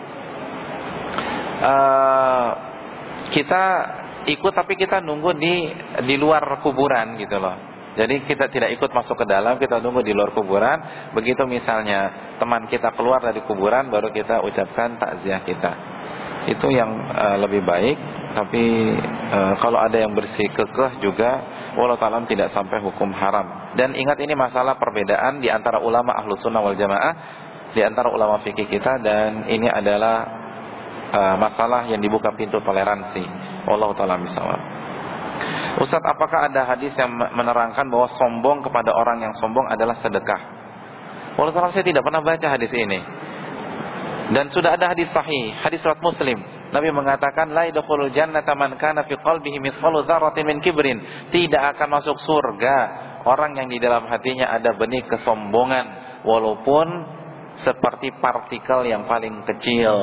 uh, kita ikut tapi kita nunggu di di luar kuburan gitu loh. Jadi kita tidak ikut masuk ke dalam, kita nunggu di luar kuburan. Begitu misalnya teman kita keluar dari kuburan, baru kita ucapkan takziah kita. Itu yang uh, lebih baik. Tapi uh, kalau ada yang bersikekeh juga, wallahu ta'ala tidak sampai hukum haram. Dan ingat, ini masalah perbedaan di antara ulama Ahlus Sunnah wal Jamaah, di antara ulama fikih kita, dan ini adalah uh, masalah yang dibuka pintu toleransi. Wallahu ta'ala bisawab. Ustaz, apakah ada hadis yang menerangkan bahwa sombong kepada orang yang sombong adalah sedekah? Wallahu ta'ala, saya tidak pernah baca hadis ini. Dan sudah ada hadis sahih, hadis riwayat Muslim. Nabi mengatakan, la yadkhulul jannata man kana fi qalbihi mithqalu dzarratin min kibrin. Tidak akan masuk surga orang yang di dalam hatinya ada benih kesombongan, walaupun seperti partikel yang paling kecil.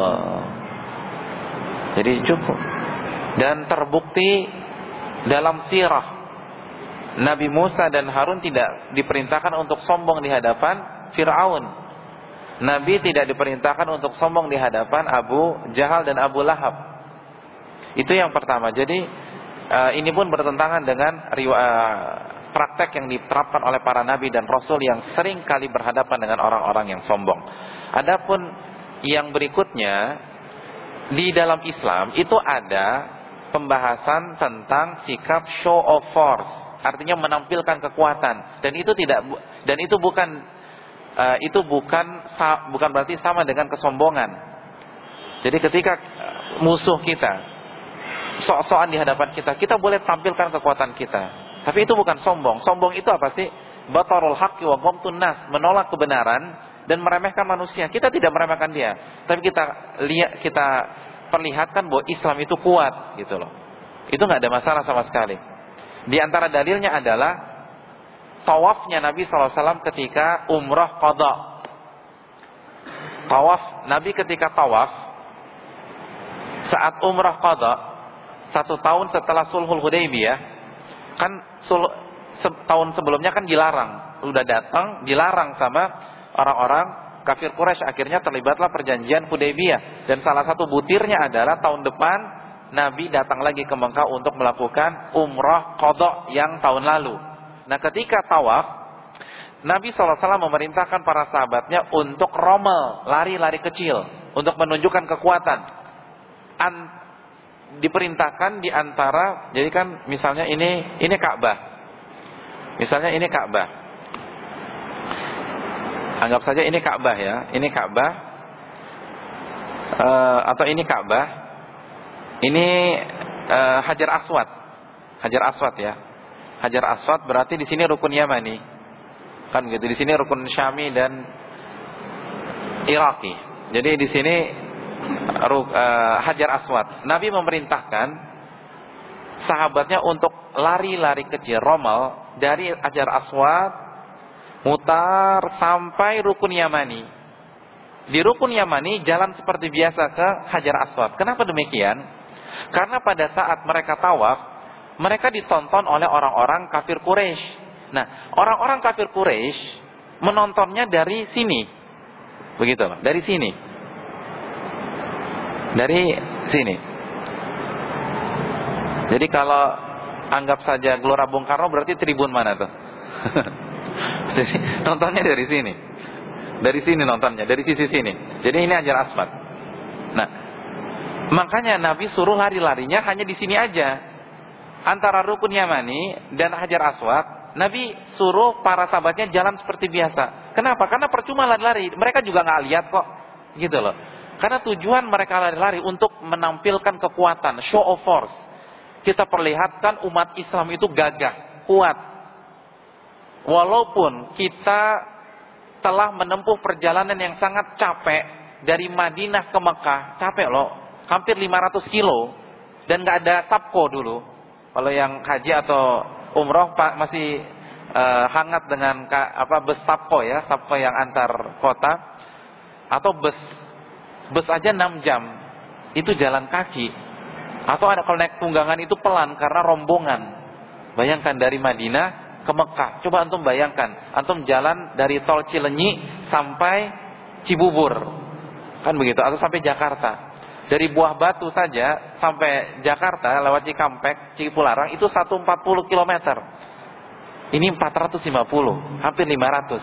Jadi cukup. Dan terbukti dalam sirah, Nabi Musa dan Harun tidak diperintahkan untuk sombong di hadapan Fir'aun. Nabi tidak diperintahkan untuk sombong di hadapan Abu Jahal dan Abu Lahab. Itu yang pertama. Jadi uh, ini pun bertentangan dengan uh, praktek yang diterapkan oleh para nabi dan rasul yang sering kali berhadapan dengan orang-orang yang sombong. Adapun yang berikutnya, di dalam Islam itu ada pembahasan tentang sikap show of force, artinya menampilkan kekuatan, dan itu tidak dan itu bukan Uh, itu bukan bukan berarti sama dengan kesombongan. Jadi ketika musuh kita sok-sokan di hadapan kita, kita boleh tampilkan kekuatan kita, tapi itu bukan sombong. Sombong itu apa sih? Batarul haqqi wa ghamtun nas, menolak kebenaran dan meremehkan manusia. Kita tidak meremehkan dia, tapi kita lihat, kita perlihatkan bahwa Islam itu kuat gitu loh. Itu nggak ada masalah sama sekali. Di antara dalilnya adalah tawafnya Nabi shallallahu alaihi wasallam ketika umrah qada. Tawaf Nabi ketika tawaf saat umrah qada, satu tahun setelah sulhul Hudaybiyah. Kan sul, se, tahun sebelumnya kan dilarang, udah datang dilarang sama orang-orang kafir Quraisy. Akhirnya terlibatlah perjanjian Hudaybiyah, dan salah satu butirnya adalah tahun depan Nabi datang lagi ke Mekah untuk melakukan umrah qada yang tahun lalu. Nah, ketika tawaf, Nabi shallallahu alaihi wasallam memerintahkan para sahabatnya untuk rommel, lari-lari kecil, untuk menunjukkan kekuatan. An, diperintahkan di antara, jadi kan misalnya ini ini Ka'bah, misalnya ini Ka'bah, anggap saja ini Ka'bah ya, ini Ka'bah, uh, atau ini Ka'bah, ini uh, Hajar Aswad, Hajar Aswad ya. Hajar Aswad berarti di sini rukun Yamani, kan gitu. Di sini rukun Syami dan Iraki. Jadi di sini uh, Hajar Aswad. Nabi memerintahkan sahabatnya untuk lari-lari kecil, rommel dari Hajar Aswad, mutar sampai rukun Yamani. Di rukun Yamani jalan seperti biasa ke Hajar Aswad. Kenapa demikian? Karena pada saat mereka tawaf, mereka ditonton oleh orang-orang kafir Quraisy. Nah, orang-orang kafir Quraisy menontonnya dari sini. Begitu, dari sini. Dari sini. Jadi kalau anggap saja Gelora Bung Karno, berarti tribun mana tuh? Jadi nontonnya dari sini. Dari sini nontonnya, dari sisi sini. Jadi ini Hajar Aswad. Nah, makanya Nabi suruh lari-larinya hanya di sini aja. Antara rukun Yamani dan Hajar Aswad Nabi suruh para sahabatnya jalan seperti biasa. Kenapa? Karena percuma lari-lari, mereka juga nggak lihat kok, gitu loh. Karena tujuan mereka lari-lari untuk menampilkan kekuatan, show of force. Kita perlihatkan umat Islam itu gagah, kuat. Walaupun kita telah menempuh perjalanan yang sangat capek dari Madinah ke Mekah, capek loh, hampir lima ratus kilo, dan nggak ada Sapko dulu. Kalau yang haji atau umroh Pak masih uh, hangat dengan ka, apa bus Sapko ya, Sapko yang antar kota, atau bus bus aja enam jam itu jalan kaki, atau ada kalau naik tunggangan itu pelan karena rombongan. Bayangkan dari Madinah ke Mekah, coba antum bayangkan, antum jalan dari tol Cilenyi sampai Cibubur, kan begitu, atau sampai Jakarta. Dari Buah Batu saja sampai Jakarta lewat Cikampek, Cipularang itu seratus empat puluh kilometer. Ini empat ratus lima puluh, hampir lima ratus.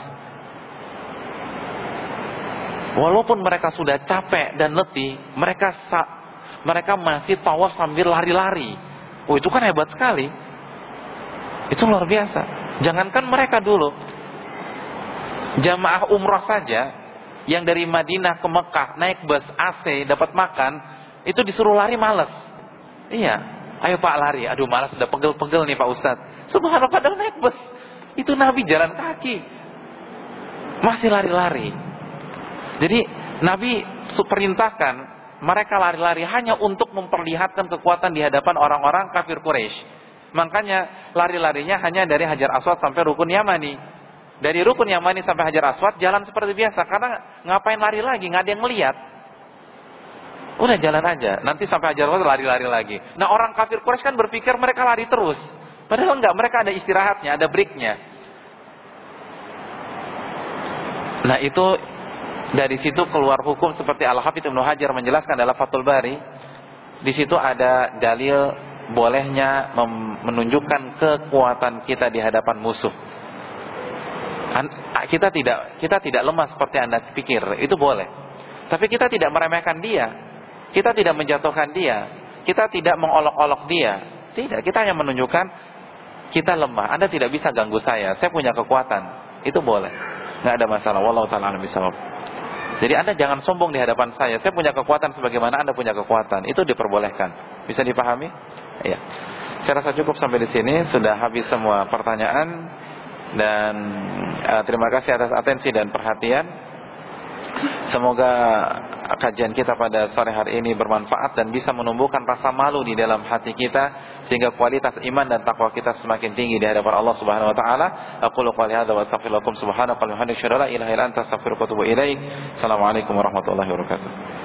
Walaupun mereka sudah capek dan letih, mereka mereka masih tawaf sambil lari-lari. Oh, itu kan hebat sekali. Itu luar biasa. Jangankan mereka dulu, jamaah umrah saja yang dari Madinah ke Mekah naik bus A C dapat makan, itu disuruh lari malas. Iya, ayo Pak lari. Aduh malas, sudah pegel-pegel nih Pak Ustadz. Subhanallah, padahal naik bus. Itu Nabi jalan kaki, masih lari-lari. Jadi Nabi perintahkan mereka lari-lari hanya untuk memperlihatkan kekuatan di hadapan orang-orang kafir Quraisy. Makanya lari-larinya hanya dari Hajar Aswad sampai Rukun Yamani. Dari Rukun Yamani sampai Hajar Aswad jalan seperti biasa, karena ngapain lari lagi, nggak ada yang melihat. Udah jalan aja, nanti sampai Hajar Aswad lari-lari lagi. Nah orang kafir Quraisy kan berpikir mereka lari terus, padahal enggak, mereka ada istirahatnya, ada breaknya. Nah itu dari situ keluar hukum seperti Al-Hafidz Ibnu Hajar menjelaskan dalam Fathul Bari. Di situ ada dalil bolehnya menunjukkan kekuatan kita di hadapan musuh. Kita tidak kita tidak lemah seperti Anda pikir, itu boleh. Tapi kita tidak meremehkan dia, kita tidak menjatuhkan dia, kita tidak mengolok-olok dia. Tidak, kita hanya menunjukkan kita lemah. Anda tidak bisa ganggu saya, saya punya kekuatan. Itu boleh, nggak ada masalah. Wallahu ta'ala a'lam bishawab. Jadi Anda jangan sombong di hadapan saya, saya punya kekuatan sebagaimana Anda punya kekuatan. Itu diperbolehkan. Bisa dipahami? Iya. Saya rasa cukup sampai di sini, sudah habis semua pertanyaan. Dan uh, terima kasih atas atensi dan perhatian. Semoga kajian kita pada sore hari ini bermanfaat dan bisa menumbuhkan rasa malu di dalam hati kita, sehingga kualitas iman dan takwa kita semakin tinggi di hadapan Allah Subhanahu wa taala. Aqulu qouli hadza wa astaghfiru lakum subhanaka wa bihamdika asyhadu an la ilaha illa anta astaghfiruka wa atubu ilaik. Assalamualaikum warahmatullahi wabarakatuh.